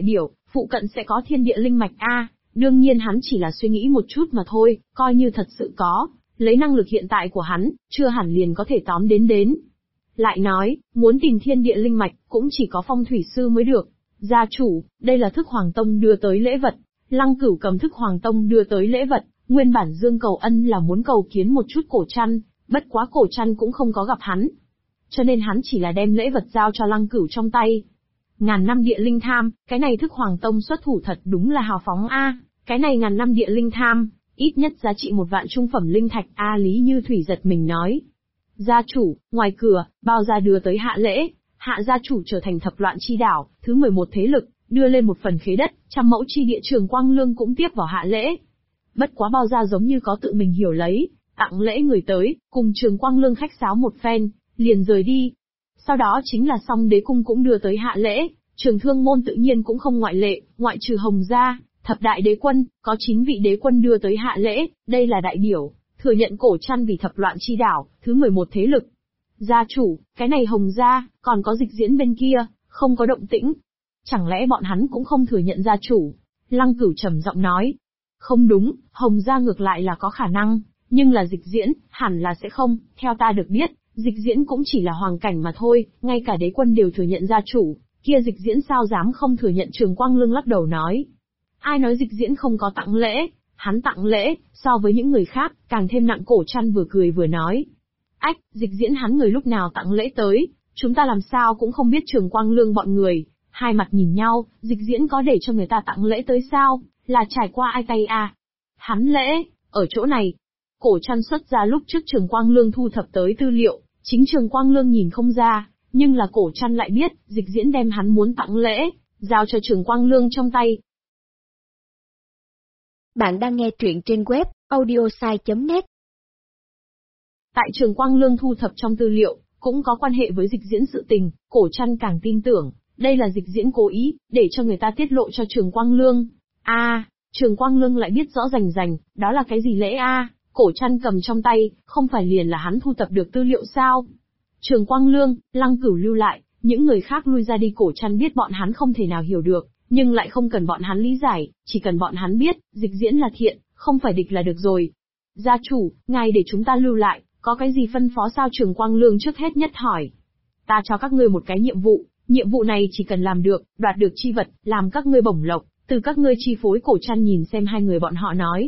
phụ cận sẽ có thiên địa linh mạch a. Đương nhiên hắn chỉ là suy nghĩ một chút mà thôi, coi như thật sự có, lấy năng lực hiện tại của hắn, chưa hẳn liền có thể tóm đến. Lại nói, muốn tìm thiên địa linh mạch, cũng chỉ có phong thủy sư mới được. Gia chủ, đây là Thức Hoàng Tông đưa tới lễ vật. Lăng Cửu cầm Thức Hoàng Tông đưa tới lễ vật, nguyên bản Dương Cầu Ân là muốn cầu kiến một chút Cổ Trăn, bất quá Cổ Trăn cũng không có gặp hắn. Cho nên hắn chỉ là đem lễ vật giao cho Lăng Cửu trong tay. Ngàn năm địa linh tham, cái này Thức Hoàng Tông xuất thủ thật đúng là hào phóng a. Cái này ngàn năm địa linh tham, ít nhất giá trị 1 vạn trung phẩm linh thạch a. Lý Như Thủy giật mình nói. Gia chủ, ngoài cửa, bao gia đưa tới hạ lễ, hạ gia chủ trở thành thập loạn chi đảo, thứ 11 thế lực, đưa lên một phần khế đất, 100 mẫu chi địa. Trường Quang Lương cũng tiếp vào hạ lễ. Bất quá bao gia giống như có tự mình hiểu lấy, tặng lễ người tới, cùng Trường Quang Lương khách sáo một phen, liền rời đi. Sau đó chính là Song Đế Cung cũng đưa tới hạ lễ, Trường Thương Môn tự nhiên cũng không ngoại lệ, ngoại trừ Hồng gia, thập đại đế quân, có 9 vị đế quân đưa tới hạ lễ, đây là đại biểu, thừa nhận Cổ Trăn vì thập loạn chi đảo, thứ 11 thế lực. Gia chủ, cái này Hồng gia, còn có Dịch Diễn bên kia, không có động tĩnh. Chẳng lẽ bọn hắn cũng không thừa nhận gia chủ? Lăng Cửu trầm giọng nói. Không đúng, Hồng gia ngược lại là có khả năng, nhưng là Dịch Diễn, hẳn là sẽ không. Theo ta được biết, Dịch Diễn cũng chỉ là hoàng cảnh mà thôi, ngay cả đế quân đều thừa nhận gia chủ, kia Dịch Diễn sao dám không thừa nhận? Trường Quang Lương lắc đầu nói. Ai nói Dịch Diễn không có tặng lễ? Hắn tặng lễ, so với những người khác, càng thêm nặng. Cổ Trăn vừa cười vừa nói. Ách, Dịch Diễn hắn người lúc nào tặng lễ tới, chúng ta làm sao cũng không biết. Trường Quang Lương bọn người, hai mặt nhìn nhau, Dịch Diễn có để cho người ta tặng lễ tới sao, là trải qua ai tay à? Hắn lễ, ở chỗ này. Cổ Trăn xuất ra lúc trước Trường Quang Lương thu thập tới tư liệu, chính Trường Quang Lương nhìn không ra, nhưng là Cổ Trăn lại biết, Dịch Diễn đem hắn muốn tặng lễ, giao cho Trường Quang Lương trong tay. Bạn đang nghe truyện trên web audiosai.net. Tại Trường Quang Lương thu thập trong tư liệu, cũng có quan hệ với Dịch Diễn sự tình, Cổ Trăn càng tin tưởng, đây là Dịch Diễn cố ý, để cho người ta tiết lộ cho Trường Quang Lương. Trường Quang Lương lại biết rõ rành rành, đó là cái gì lễ a? Cổ Trăn cầm trong tay, không phải liền là hắn thu thập được tư liệu sao? Trường Quang Lương, Lăng Cửu lưu lại, những người khác lui ra đi. Cổ Trăn biết bọn hắn không thể nào hiểu được, nhưng lại không cần bọn hắn lý giải, chỉ cần bọn hắn biết, Dịch Diễn là thiện, không phải địch là được rồi. Gia chủ, ngài để chúng ta lưu lại, có cái gì phân phó sao? Trường Quang Lương trước hết nhất hỏi. Ta cho các ngươi một cái nhiệm vụ này chỉ cần làm được, đoạt được chi vật, làm các ngươi bổng lộc, từ các ngươi chi phối. Cổ Trăn nhìn xem hai người bọn họ nói.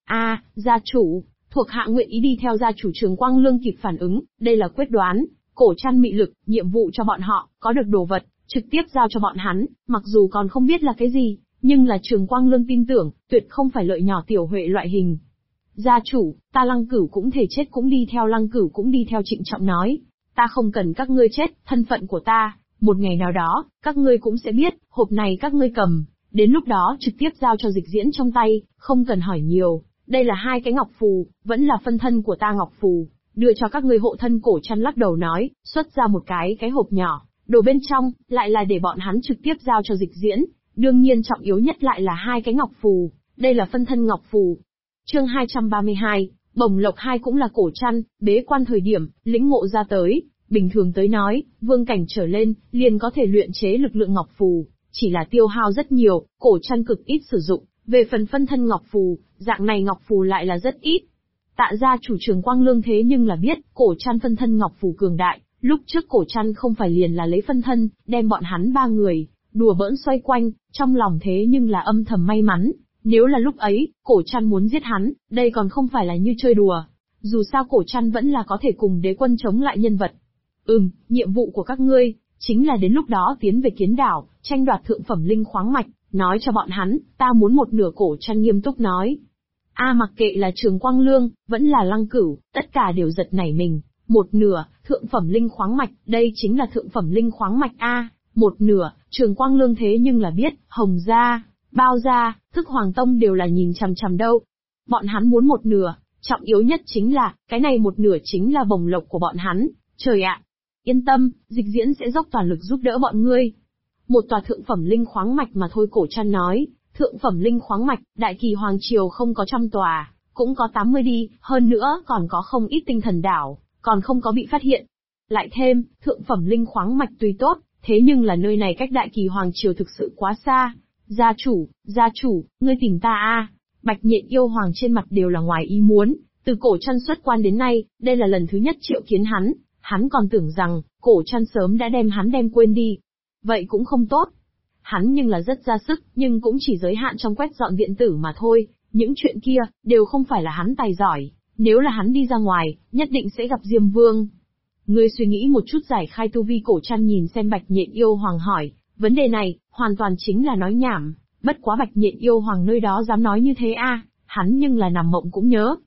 Gia chủ, thuộc hạ nguyện ý đi theo gia chủ. Trường Quang Lương kịp phản ứng, đây là quyết đoán. Cổ Trăn mị lực, nhiệm vụ cho bọn họ, có được đồ vật, trực tiếp giao cho bọn hắn, mặc dù còn không biết là cái gì, nhưng là Trường Quang Lương tin tưởng, tuyệt không phải lợi nhỏ tiểu huệ loại hình. Gia chủ, ta Lăng Cửu cũng thể chết cũng đi theo. Lăng Cửu cũng đi theo trịnh trọng nói. Ta không cần các ngươi chết, thân phận của ta, một ngày nào đó, các ngươi cũng sẽ biết, hộp này các ngươi cầm, đến lúc đó trực tiếp giao cho Dịch Diễn trong tay, không cần hỏi nhiều. Đây là 2 cái ngọc phù, vẫn là phân thân của ta ngọc phù, đưa cho các ngươi hộ thân. Cổ Trăn lắc đầu nói, xuất ra một cái hộp nhỏ, đồ bên trong, lại là để bọn hắn trực tiếp giao cho Dịch Diễn. Đương nhiên trọng yếu nhất lại là 2 cái ngọc phù, đây là phân thân ngọc phù. Chương 232, bổng lộc 2 cũng là Cổ Trăn, bế quan thời điểm, lĩnh ngộ ra tới, bình thường tới nói, vương cảnh trở lên, liền có thể luyện chế lực lượng ngọc phù, chỉ là tiêu hao rất nhiều, Cổ Trăn cực ít sử dụng. Về phần phân thân ngọc phù, dạng này ngọc phù lại là rất ít. Tạ gia chủ Trường Quang Lương thế nhưng là biết, Cổ Trăn phân thân ngọc phù cường đại, lúc trước Cổ Trăn không phải liền là lấy phân thân, đem bọn hắn 3 người, đùa bỡn xoay quanh, trong lòng thế nhưng là âm thầm may mắn, nếu là lúc ấy, Cổ Trăn muốn giết hắn, đây còn không phải là như chơi đùa. Dù sao Cổ Trăn vẫn là có thể cùng đế quân chống lại nhân vật. Nhiệm vụ của các ngươi, chính là đến lúc đó tiến về Kiến Đảo, tranh đoạt thượng phẩm linh khoáng mạch, nói cho bọn hắn, ta muốn một nửa. Cổ Trăn nghiêm túc nói. Mặc kệ là Trường Quang Lương, vẫn là Lăng Cửu, tất cả đều giật nảy mình. Một nửa, thượng phẩm linh khoáng mạch, đây chính là thượng phẩm linh khoáng mạch một nửa. Trường Quang Lương thế nhưng là biết, Hồng gia, Bao gia, Thức Hoàng Tông đều là nhìn chằm chằm đâu. Bọn hắn muốn một nửa, trọng yếu nhất chính là, cái này một nửa chính là bổng lộc của bọn hắn. Trời ạ! Yên tâm, Dịch Diễn sẽ dốc toàn lực giúp đỡ bọn ngươi. Một tòa thượng phẩm linh khoáng mạch mà thôi. Cổ Trăn nói, thượng phẩm linh khoáng mạch, Đại Kỳ Hoàng Triều không có 100 tòa, cũng có 80 đi, hơn nữa còn có không ít tinh thần đảo, còn không có bị phát hiện. Lại thêm, thượng phẩm linh khoáng mạch tuy tốt, thế nhưng là nơi này cách Đại Kỳ Hoàng Triều thực sự quá xa. Gia chủ, ngươi tìm ta à? Bạch Nhện yêu hoàng trên mặt đều là ngoài ý muốn, từ Cổ Trăn xuất quan đến nay, đây là lần thứ nhất triệu kiến hắn còn tưởng rằng, Cổ Trăn sớm đã đem quên đi. Vậy cũng không tốt. Hắn nhưng là rất ra sức, nhưng cũng chỉ giới hạn trong quét dọn viện tử mà thôi, những chuyện kia, đều không phải là hắn tài giỏi, nếu là hắn đi ra ngoài, nhất định sẽ gặp Diêm Vương. Ngươi suy nghĩ một chút giải khai tu vi. Cổ Trăn nhìn xem Bạch Nhện yêu hoàng hỏi, vấn đề này, hoàn toàn chính là nói nhảm, bất quá Bạch Nhện yêu hoàng nơi đó dám nói như thế à, hắn nhưng là nằm mộng cũng nhớ.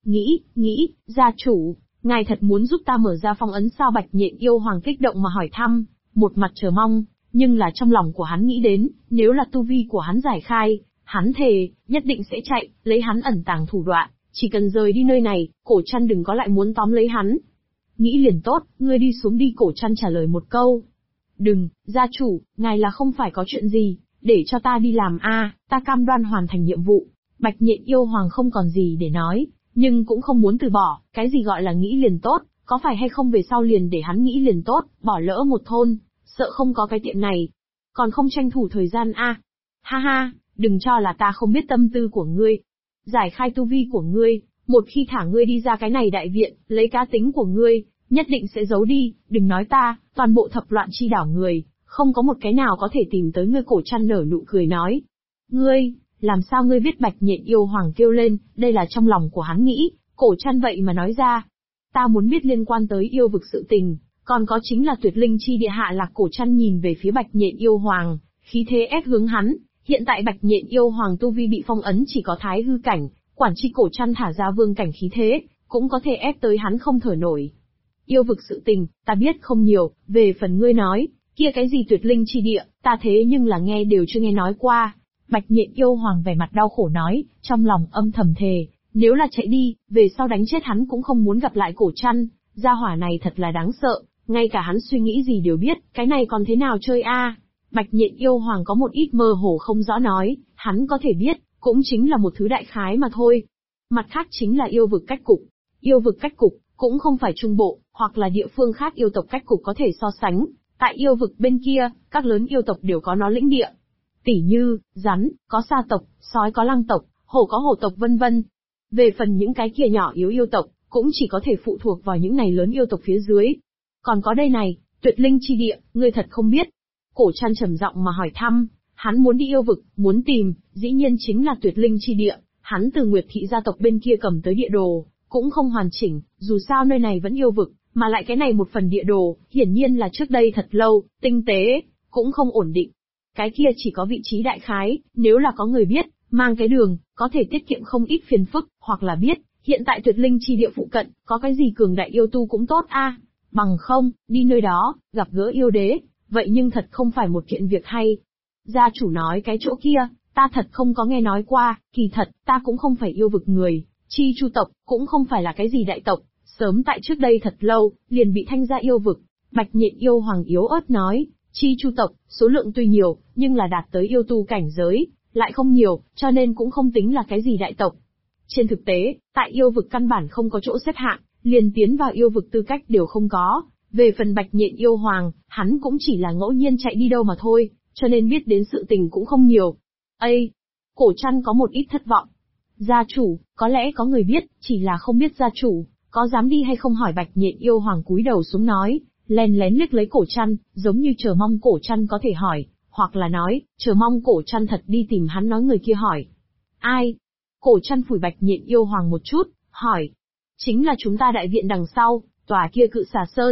Nghĩ, gia chủ, ngài thật muốn giúp ta mở ra phong ấn sao? Bạch Nhện yêu hoàng kích động mà hỏi thăm, một mặt chờ mong, nhưng là trong lòng của hắn nghĩ đến, nếu là tu vi của hắn giải khai, hắn thề, nhất định sẽ chạy, lấy hắn ẩn tàng thủ đoạn, chỉ cần rời đi nơi này, Cổ Trăn đừng có lại muốn tóm lấy hắn. Nghĩ liền tốt, ngươi đi xuống đi. Cổ Trăn trả lời một câu. Đừng, gia chủ, ngài là không phải có chuyện gì, để cho ta đi làm a, ta cam đoan hoàn thành nhiệm vụ. Bạch Nhện yêu hoàng không còn gì để nói, nhưng cũng không muốn từ bỏ, cái gì gọi là nghĩ liền tốt, có phải hay không về sau liền để hắn nghĩ liền tốt, bỏ lỡ một thôn, sợ không có cái tiệm này, còn không tranh thủ thời gian a. Ha ha, đừng cho là ta không biết tâm tư của ngươi. Giải khai tu vi của ngươi, một khi thả ngươi đi ra cái này đại viện, lấy cá tính của ngươi, nhất định sẽ giấu đi, đừng nói ta, toàn bộ thập loạn chi đảo người, không có một cái nào có thể tìm tới ngươi. Cổ Trăn nở nụ cười nói. Ngươi, làm sao ngươi biết? Bạch Nhện yêu hoàng kêu lên, đây là trong lòng của hắn nghĩ, Cổ Trăn vậy mà nói ra. Ta muốn biết liên quan tới yêu vực sự tình, còn có chính là tuyệt linh chi địa hạ lạc. Cổ Trăn nhìn về phía Bạch Nhện yêu hoàng, khí thế ép hướng hắn, hiện tại Bạch Nhện yêu hoàng tu vi bị phong ấn chỉ có thái hư cảnh, quản chi Cổ Trăn thả ra vương cảnh khí thế, cũng có thể ép tới hắn không thở nổi. Yêu vực sự tình, ta biết không nhiều, về phần ngươi nói, kia cái gì tuyệt linh chi địa, ta thế nhưng là nghe đều chưa nghe nói qua. Bạch Nhện yêu hoàng vẻ mặt đau khổ nói, trong lòng âm thầm thề, nếu là chạy đi, về sau đánh chết hắn cũng không muốn gặp lại Cổ Trăn, gia hỏa này thật là đáng sợ, ngay cả hắn suy nghĩ gì đều biết, cái này còn thế nào chơi a? Bạch Nhện yêu hoàng có một ít mơ hồ không rõ nói, hắn có thể biết, cũng chính là một thứ đại khái mà thôi. Mặt khác chính là yêu vực cách cục. Yêu vực cách cục, cũng không phải trung bộ, hoặc là địa phương khác yêu tộc cách cục có thể so sánh. Tại yêu vực bên kia, các lớn yêu tộc đều có nó lĩnh địa. Tỉ như, rắn, có sa tộc, sói có lăng tộc, hổ có hổ tộc vân vân. Về phần những cái kia nhỏ yếu yêu tộc, cũng chỉ có thể phụ thuộc vào những này lớn yêu tộc phía dưới. Còn có đây này, tuyệt linh chi địa, ngươi thật không biết. Cổ Trăn trầm giọng mà hỏi thăm, hắn muốn đi yêu vực, muốn tìm, dĩ nhiên chính là tuyệt linh chi địa, hắn từ Nguyệt thị gia tộc bên kia cầm tới địa đồ, cũng không hoàn chỉnh, dù sao nơi này vẫn yêu vực, mà lại cái này một phần địa đồ, hiển nhiên là trước đây thật lâu, tinh tế, cũng không ổn định. Cái kia chỉ có vị trí đại khái, nếu là có người biết, mang cái đường, có thể tiết kiệm không ít phiền phức, hoặc là biết, hiện tại tuyệt linh chi địa phụ cận, có cái gì cường đại yêu tu cũng tốt a. Bằng không, đi nơi đó, gặp gỡ yêu đế, vậy nhưng thật không phải một kiện việc hay. Gia chủ nói cái chỗ kia, ta thật không có nghe nói qua, kỳ thật, ta cũng không phải yêu vực người, chi chu tộc, cũng không phải là cái gì đại tộc, sớm tại trước đây thật lâu, liền bị thanh ra yêu vực. Bạch Nhện yêu hoàng yếu ớt nói, chi chu tộc, số lượng tuy nhiều, nhưng là đạt tới yêu tu cảnh giới, lại không nhiều, cho nên cũng không tính là cái gì đại tộc. Trên thực tế, tại yêu vực căn bản không có chỗ xếp hạng, liền tiến vào yêu vực tư cách đều không có. Về phần Bạch Nhện yêu hoàng, hắn cũng chỉ là ngẫu nhiên chạy đi đâu mà thôi, cho nên biết đến sự tình cũng không nhiều. Ây! Cổ Trăn có một ít thất vọng. Gia chủ, có lẽ có người biết, chỉ là không biết gia chủ, có dám đi hay không hỏi. Bạch Nhện yêu hoàng cúi đầu xuống nói, lén lén liếc lấy Cổ Trăn, giống như chờ mong Cổ Trăn có thể hỏi, hoặc là nói, chờ mong Cổ Trăn thật đi tìm hắn nói người kia hỏi. Ai? Cổ Trăn phủi Bạch Nhện yêu hoàng một chút, hỏi. Chính là chúng ta đại viện đằng sau, tòa kia cự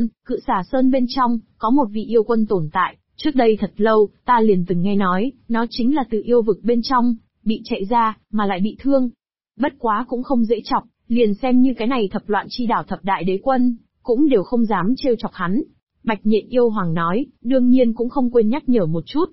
xà sơn bên trong, có một vị yêu quân tồn tại, trước đây thật lâu, ta liền từng nghe nói, nó chính là từ yêu vực bên trong, bị chạy ra, mà lại bị thương. Bất quá cũng không dễ chọc, liền xem như cái này thập loạn chi đảo thập đại đế quân, cũng đều không dám trêu chọc hắn. Bạch Nhện yêu hoàng nói, đương nhiên cũng không quên nhắc nhở một chút.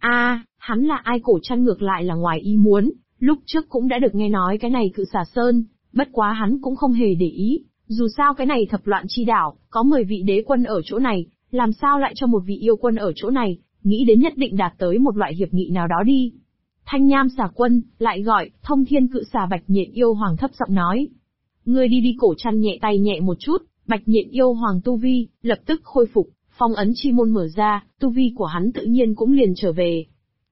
Hắn là ai? Cổ Trăn ngược lại là ngoài ý muốn, lúc trước cũng đã được nghe nói cái này cự xà sơn, bất quá hắn cũng không hề để ý, dù sao cái này thập loạn chi đảo, có 10 vị đế quân ở chỗ này, làm sao lại cho một vị yêu quân ở chỗ này, nghĩ đến nhất định đạt tới một loại hiệp nghị nào đó đi. Thanh nham xà quân, lại gọi, thông thiên cự xà. Bạch Nhện yêu hoàng thấp giọng nói. Ngươi đi. Cổ Trăn nhẹ tay nhẹ một chút, Bạch Nhện yêu hoàng tu vi, lập tức khôi phục, phong ấn chi môn mở ra, tu vi của hắn tự nhiên cũng liền trở về.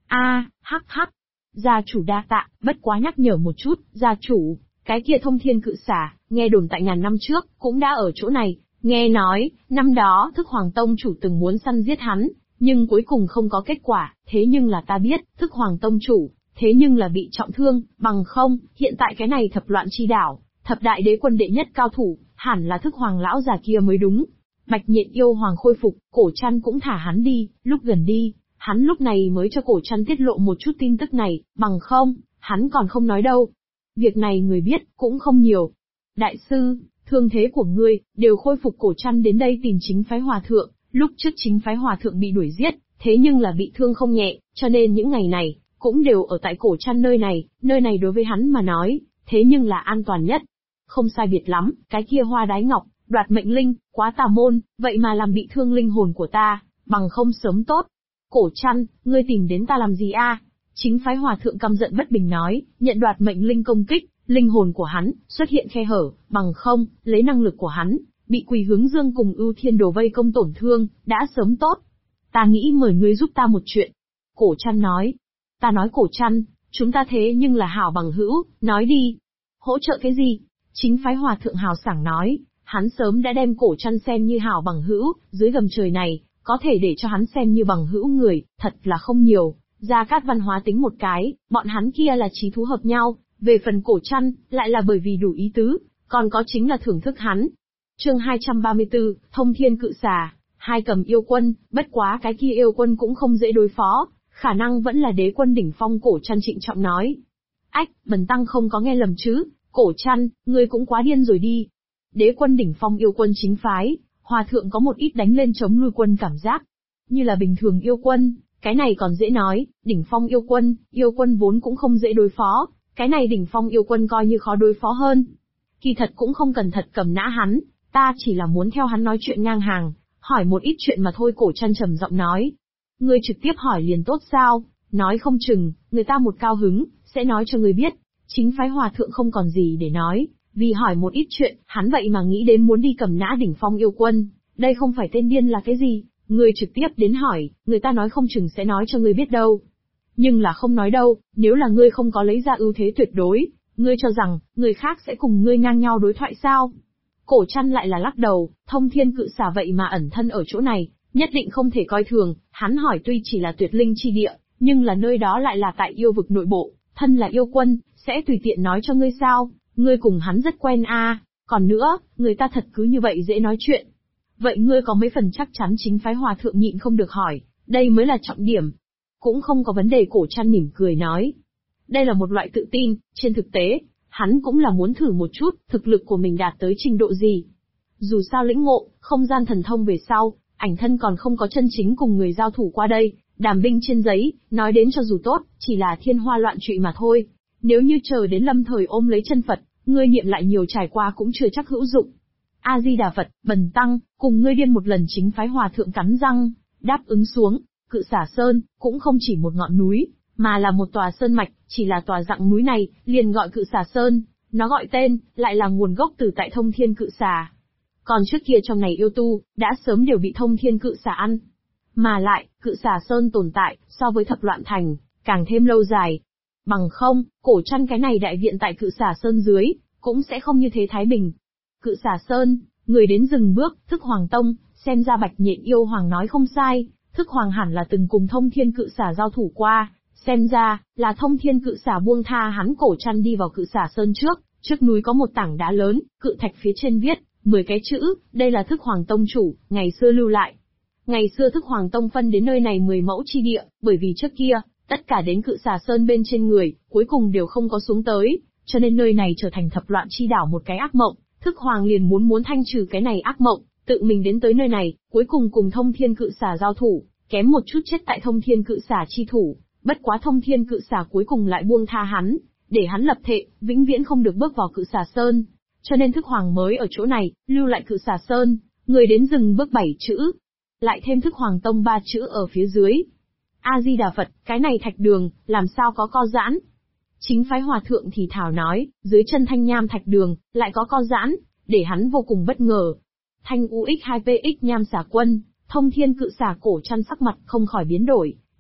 Hắc hắc. Gia chủ đa tạ, bất quá nhắc nhở một chút, gia chủ, cái kia thông thiên cự xả, nghe đồn tại ngàn năm trước, cũng đã ở chỗ này, nghe nói, năm đó thức hoàng tông chủ từng muốn săn giết hắn, nhưng cuối cùng không có kết quả, thế nhưng là ta biết, thức hoàng tông chủ, thế nhưng là bị trọng thương, bằng không, hiện tại cái này thập loạn chi đảo, thập đại đế quân đệ nhất cao thủ, hẳn là thức hoàng lão già kia mới đúng. Bạch Nhện yêu hoàng khôi phục, Cổ Trăn cũng thả hắn đi, lúc gần đi, hắn lúc này mới cho Cổ Trăn tiết lộ một chút tin tức này, bằng không, hắn còn không nói đâu. Việc này người biết, cũng không nhiều. Đại sư, thương thế của ngươi, đều khôi phục. Cổ Trăn đến đây tìm chính phái hòa thượng, lúc trước chính phái hòa thượng bị đuổi giết, thế nhưng là bị thương không nhẹ, cho nên những ngày này, cũng đều ở tại Cổ Trăn nơi này đối với hắn mà nói, thế nhưng là an toàn nhất. Không sai biệt lắm, cái kia hoa đái ngọc, đoạt mệnh linh, quá tà môn, vậy mà làm bị thương linh hồn của ta, bằng không sớm tốt. Cổ Trăn, ngươi tìm đến ta làm gì a? Chính phái hòa thượng căm giận bất bình nói, nhận đoạt mệnh linh công kích, linh hồn của hắn, xuất hiện khe hở, bằng không, lấy năng lực của hắn, bị Quỳ Hướng Dương cùng Ưu Thiên Đồ vây công tổn thương, đã sớm tốt. Ta nghĩ mời ngươi giúp ta một chuyện. Cổ Trăn nói. Ta nói Cổ Trăn, chúng ta thế nhưng là hảo bằng hữu, nói đi. Hỗ trợ cái gì? Chính phái hòa thượng hào sảng nói, hắn sớm đã đem Cổ Trăn xem như hảo bằng hữu, dưới gầm trời này, có thể để cho hắn xem như bằng hữu người, thật là không nhiều. Gia Cát Văn hóa tính một cái, bọn hắn kia là chí thú hợp nhau, về phần Cổ Trăn, lại là bởi vì đủ ý tứ, còn có chính là thưởng thức hắn. Chương 234, Thông Thiên Cự Xà, hai cầm yêu quân, bất quá cái kia yêu quân cũng không dễ đối phó, khả năng vẫn là đế quân đỉnh phong. Cổ Trăn trịnh trọng nói. Ách, bần tăng không có nghe lầm chứ, Cổ Trăn, ngươi cũng quá điên rồi đi. Đế quân đỉnh phong yêu quân chính phái, hòa thượng có một ít đánh lên chống lui quân cảm giác. Như là bình thường yêu quân, cái này còn dễ nói, đỉnh phong yêu quân vốn cũng không dễ đối phó, cái này đỉnh phong yêu quân coi như khó đối phó hơn. Kỳ thật cũng không cần thật cầm nã hắn, ta chỉ là muốn theo hắn nói chuyện ngang hàng, hỏi một ít chuyện mà thôi. Cổ Trăn trầm giọng nói. Ngươi trực tiếp hỏi liền tốt sao, nói không chừng, người ta một cao hứng, sẽ nói cho ngươi biết. Chính phái hòa thượng không còn gì để nói, vì hỏi một ít chuyện, hắn vậy mà nghĩ đến muốn đi cầm nã đỉnh phong yêu quân, đây không phải tên điên là cái gì, ngươi trực tiếp đến hỏi, người ta nói không chừng sẽ nói cho ngươi biết đâu. Nhưng là không nói đâu, nếu là ngươi không có lấy ra ưu thế tuyệt đối, ngươi cho rằng, người khác sẽ cùng ngươi ngang nhau đối thoại sao? Cổ Trăn lại là lắc đầu, Thông Thiên Cự Xà vậy mà ẩn thân ở chỗ này, nhất định không thể coi thường, hắn hỏi tuy chỉ là tuyệt linh chi địa, nhưng là nơi đó lại là tại yêu vực nội bộ, thân là yêu quân, sẽ tùy tiện nói cho ngươi sao, ngươi cùng hắn rất quen a. Còn nữa, người ta thật cứ như vậy dễ nói chuyện. Vậy ngươi có mấy phần chắc chắn? Chính phái hòa thượng nhịn không được hỏi, đây mới là trọng điểm. Cũng không có vấn đề. Cổ Trăn mỉm cười nói. Đây là một loại tự tin, trên thực tế, hắn cũng là muốn thử một chút, thực lực của mình đạt tới trình độ gì. Dù sao lĩnh ngộ, không gian thần thông về sau, ảnh thân còn không có chân chính cùng người giao thủ qua đây, đàm binh trên giấy, nói đến cho dù tốt, chỉ là thiên hoa loạn trụy mà thôi. Nếu như chờ đến lâm thời ôm lấy chân Phật, ngươi niệm lại nhiều trải qua cũng chưa chắc hữu dụng. A-di-đà Phật, bần tăng, cùng ngươi điên một lần. Chính phái hòa thượng cắn răng, đáp ứng xuống. Cự Xà Sơn, cũng không chỉ một ngọn núi, mà là một tòa sơn mạch, chỉ là tòa dạng núi này, liền gọi Cự Xà Sơn, nó gọi tên, lại là nguồn gốc từ tại Thông Thiên Cự Xà. Còn trước kia trong này yêu tu, đã sớm đều bị Thông Thiên Cự Xà ăn. Mà lại, Cự Xà Sơn tồn tại, so với Thập Loạn Thành, càng thêm lâu dài. Bằng không, Cổ Trăn cái này đại viện tại Cự Xà Sơn dưới, cũng sẽ không như thế thái bình. Cự Xà Sơn, người đến dừng bước, Thức Hoàng Tông, xem ra Bạch Nhện yêu hoàng nói không sai, Thức Hoàng hẳn là từng cùng Thông Thiên Cự Xà giao thủ qua, xem ra, là Thông Thiên Cự Xà buông tha hắn. Cổ Trăn đi vào Cự Xà Sơn trước núi có một tảng đá lớn, cự thạch phía trên viết 10 cái chữ, đây là Thức Hoàng Tông chủ, ngày xưa lưu lại. Ngày xưa Thức Hoàng Tông phân đến nơi này 10 mẫu chi địa, bởi vì trước kia, tất cả đến Cự Xà Sơn bên trên người, cuối cùng đều không có xuống tới, cho nên nơi này trở thành thập loạn chi đảo một cái ác mộng. Thức Hoàng liền muốn thanh trừ cái này ác mộng, tự mình đến tới nơi này, cuối cùng cùng Thông Thiên Cự Xà giao thủ, kém một chút chết tại Thông Thiên Cự Xà chi thủ, bất quá Thông Thiên Cự Xà cuối cùng lại buông tha hắn, để hắn lập thệ, vĩnh viễn không được bước vào Cự Xà Sơn. Cho nên Thức Hoàng mới ở chỗ này, lưu lại Cự Xà Sơn, người đến dừng bước 7 chữ. Lại thêm Thức Hoàng Tông 3 chữ ở phía dưới. A-di-đà Phật, cái này thạch đường, làm sao có co giãn? Chính phái hòa thượng thì thảo nói, dưới chân thanh nham thạch đường, lại có co giãn, để hắn vô cùng bất ngờ. Thanh UX2PX nham xà quân, Thông Thiên Cự Xà. Cổ Trăn sắc mặt không khỏi biến đổi,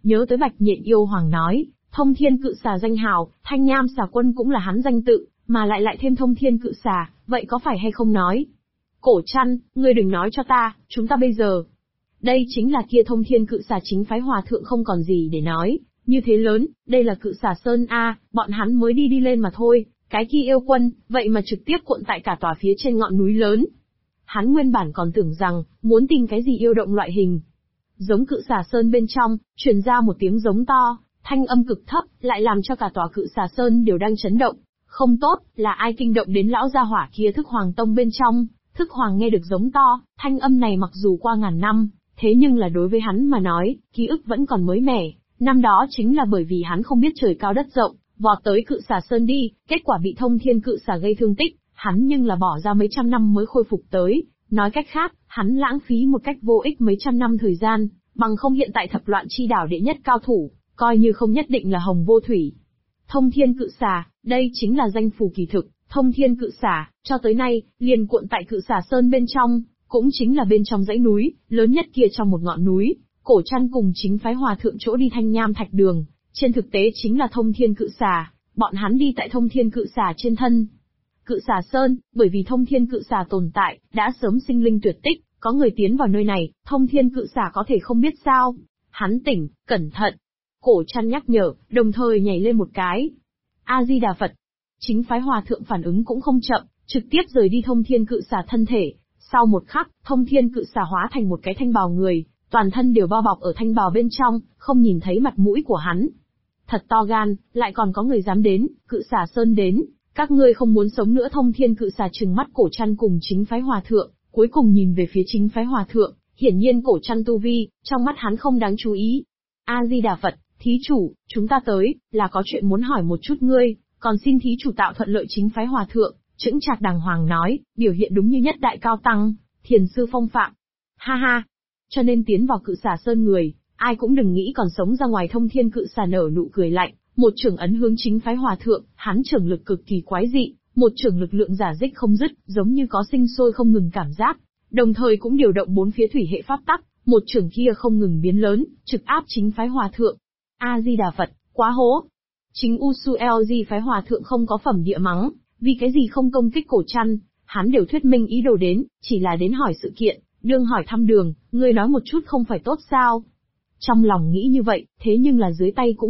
nhớ tới Bạch Nhện yêu hoàng nói, Thông Thiên Cự Xà danh hào, Thanh Nham Xà Quân cũng là hắn danh tự, mà lại thêm Thông Thiên Cự Xà, vậy có phải hay không nói? Cổ Trăn, ngươi đừng nói cho ta, chúng ta bây giờ. Đây chính là kia Thông Thiên Cự Xà chính phái hòa thượng không còn gì để nói, như thế lớn, đây là Cự Xà Sơn a, bọn hắn mới đi lên mà thôi, cái kia yêu quân, vậy mà trực tiếp cuộn tại cả tòa phía trên ngọn núi lớn. Hắn nguyên bản còn tưởng rằng, muốn tìm cái gì yêu động loại hình. Giống Cự Xà Sơn bên trong, truyền ra một tiếng giống to, thanh âm cực thấp, lại làm cho cả tòa Cự Xà Sơn đều đang chấn động. Không tốt, là ai kinh động đến lão gia hỏa kia Thức Hoàng Tông bên trong. Thức Hoàng nghe được giống to, thanh âm này mặc dù qua ngàn năm, thế nhưng là đối với hắn mà nói, ký ức vẫn còn mới mẻ. Năm đó chính là bởi vì hắn không biết trời cao đất rộng, vọt tới Cự Xà Sơn đi, kết quả bị Thông Thiên Cự Xà gây thương tích, hắn nhưng là bỏ ra mấy trăm năm mới khôi phục tới. Nói cách khác, hắn lãng phí một cách vô ích mấy trăm năm thời gian, bằng không hiện tại thập loạn chi đảo đệ nhất cao thủ, coi như không nhất định là Hồng Vô Thủy. Thông Thiên Cự Xà, đây chính là danh phù kỳ thực, Thông Thiên Cự Xà, cho tới nay, liền cuộn tại Cự Xà Sơn bên trong, cũng chính là bên trong dãy núi, lớn nhất kia trong một ngọn núi, Cổ Trăn cùng chính phái hòa thượng chỗ đi Thanh Nham Thạch Đường, trên thực tế chính là Thông Thiên Cự Xà, bọn hắn đi tại Thông Thiên Cự Xà trên thân. Cự Xà Sơn, bởi vì Thông Thiên Cự Xà tồn tại, đã sớm sinh linh tuyệt tích, có người tiến vào nơi này, Thông Thiên Cự Xà có thể không biết sao. Hắn tỉnh, cẩn thận. Cổ Trăn nhắc nhở, đồng thời nhảy lên một cái. A-di-đà Phật. Chính phái hòa thượng phản ứng cũng không chậm, trực tiếp rời đi Thông Thiên Cự Xà thân thể. Sau một khắc, Thông Thiên Cự Xà hóa thành một cái thanh bào người, toàn thân đều bao bọc ở thanh bào bên trong, không nhìn thấy mặt mũi của hắn. Thật to gan, lại còn có người dám đến, Cự Xà Sơn đến. Các ngươi không muốn sống nữa. Thông Thiên Cự Xà trừng mắt Cổ Trăn cùng chính phái hòa thượng, cuối cùng nhìn về phía chính phái hòa thượng, hiển nhiên Cổ Trăn tu vi, trong mắt hắn không đáng chú ý. A-di-đà Phật, thí chủ, chúng ta tới, là có chuyện muốn hỏi một chút ngươi, còn xin thí chủ tạo thuận lợi. Chính phái hòa thượng, chững chạc đàng hoàng nói, biểu hiện đúng như nhất đại cao tăng, thiền sư phong phạm. Ha ha, cho nên tiến vào Cự Xà Sơn người, ai cũng đừng nghĩ còn sống ra ngoài. Thông Thiên Cự Xà nở nụ cười lạnh. Một chưởng ấn hướng chính phái hòa thượng, hắn chưởng lực cực kỳ quái dị, một chưởng lực lượng giả dích không dứt, giống như có sinh sôi không ngừng cảm giác, đồng thời cũng điều động bốn phía thủy hệ pháp tắc, một chưởng kia không ngừng biến lớn, trực áp chính phái hòa thượng. A-di-đà Phật, quá hố. Chính Usu-LG phái hòa thượng không có phẩm địa mắng, vì cái gì không công kích Cổ Trăn, hắn đều thuyết minh ý đồ đến, chỉ là đến hỏi sự kiện, đương hỏi thăm đường, ngươi nói một chút không phải tốt sao? Trong lòng nghĩ như vậy, thế nhưng là dưới tay cũng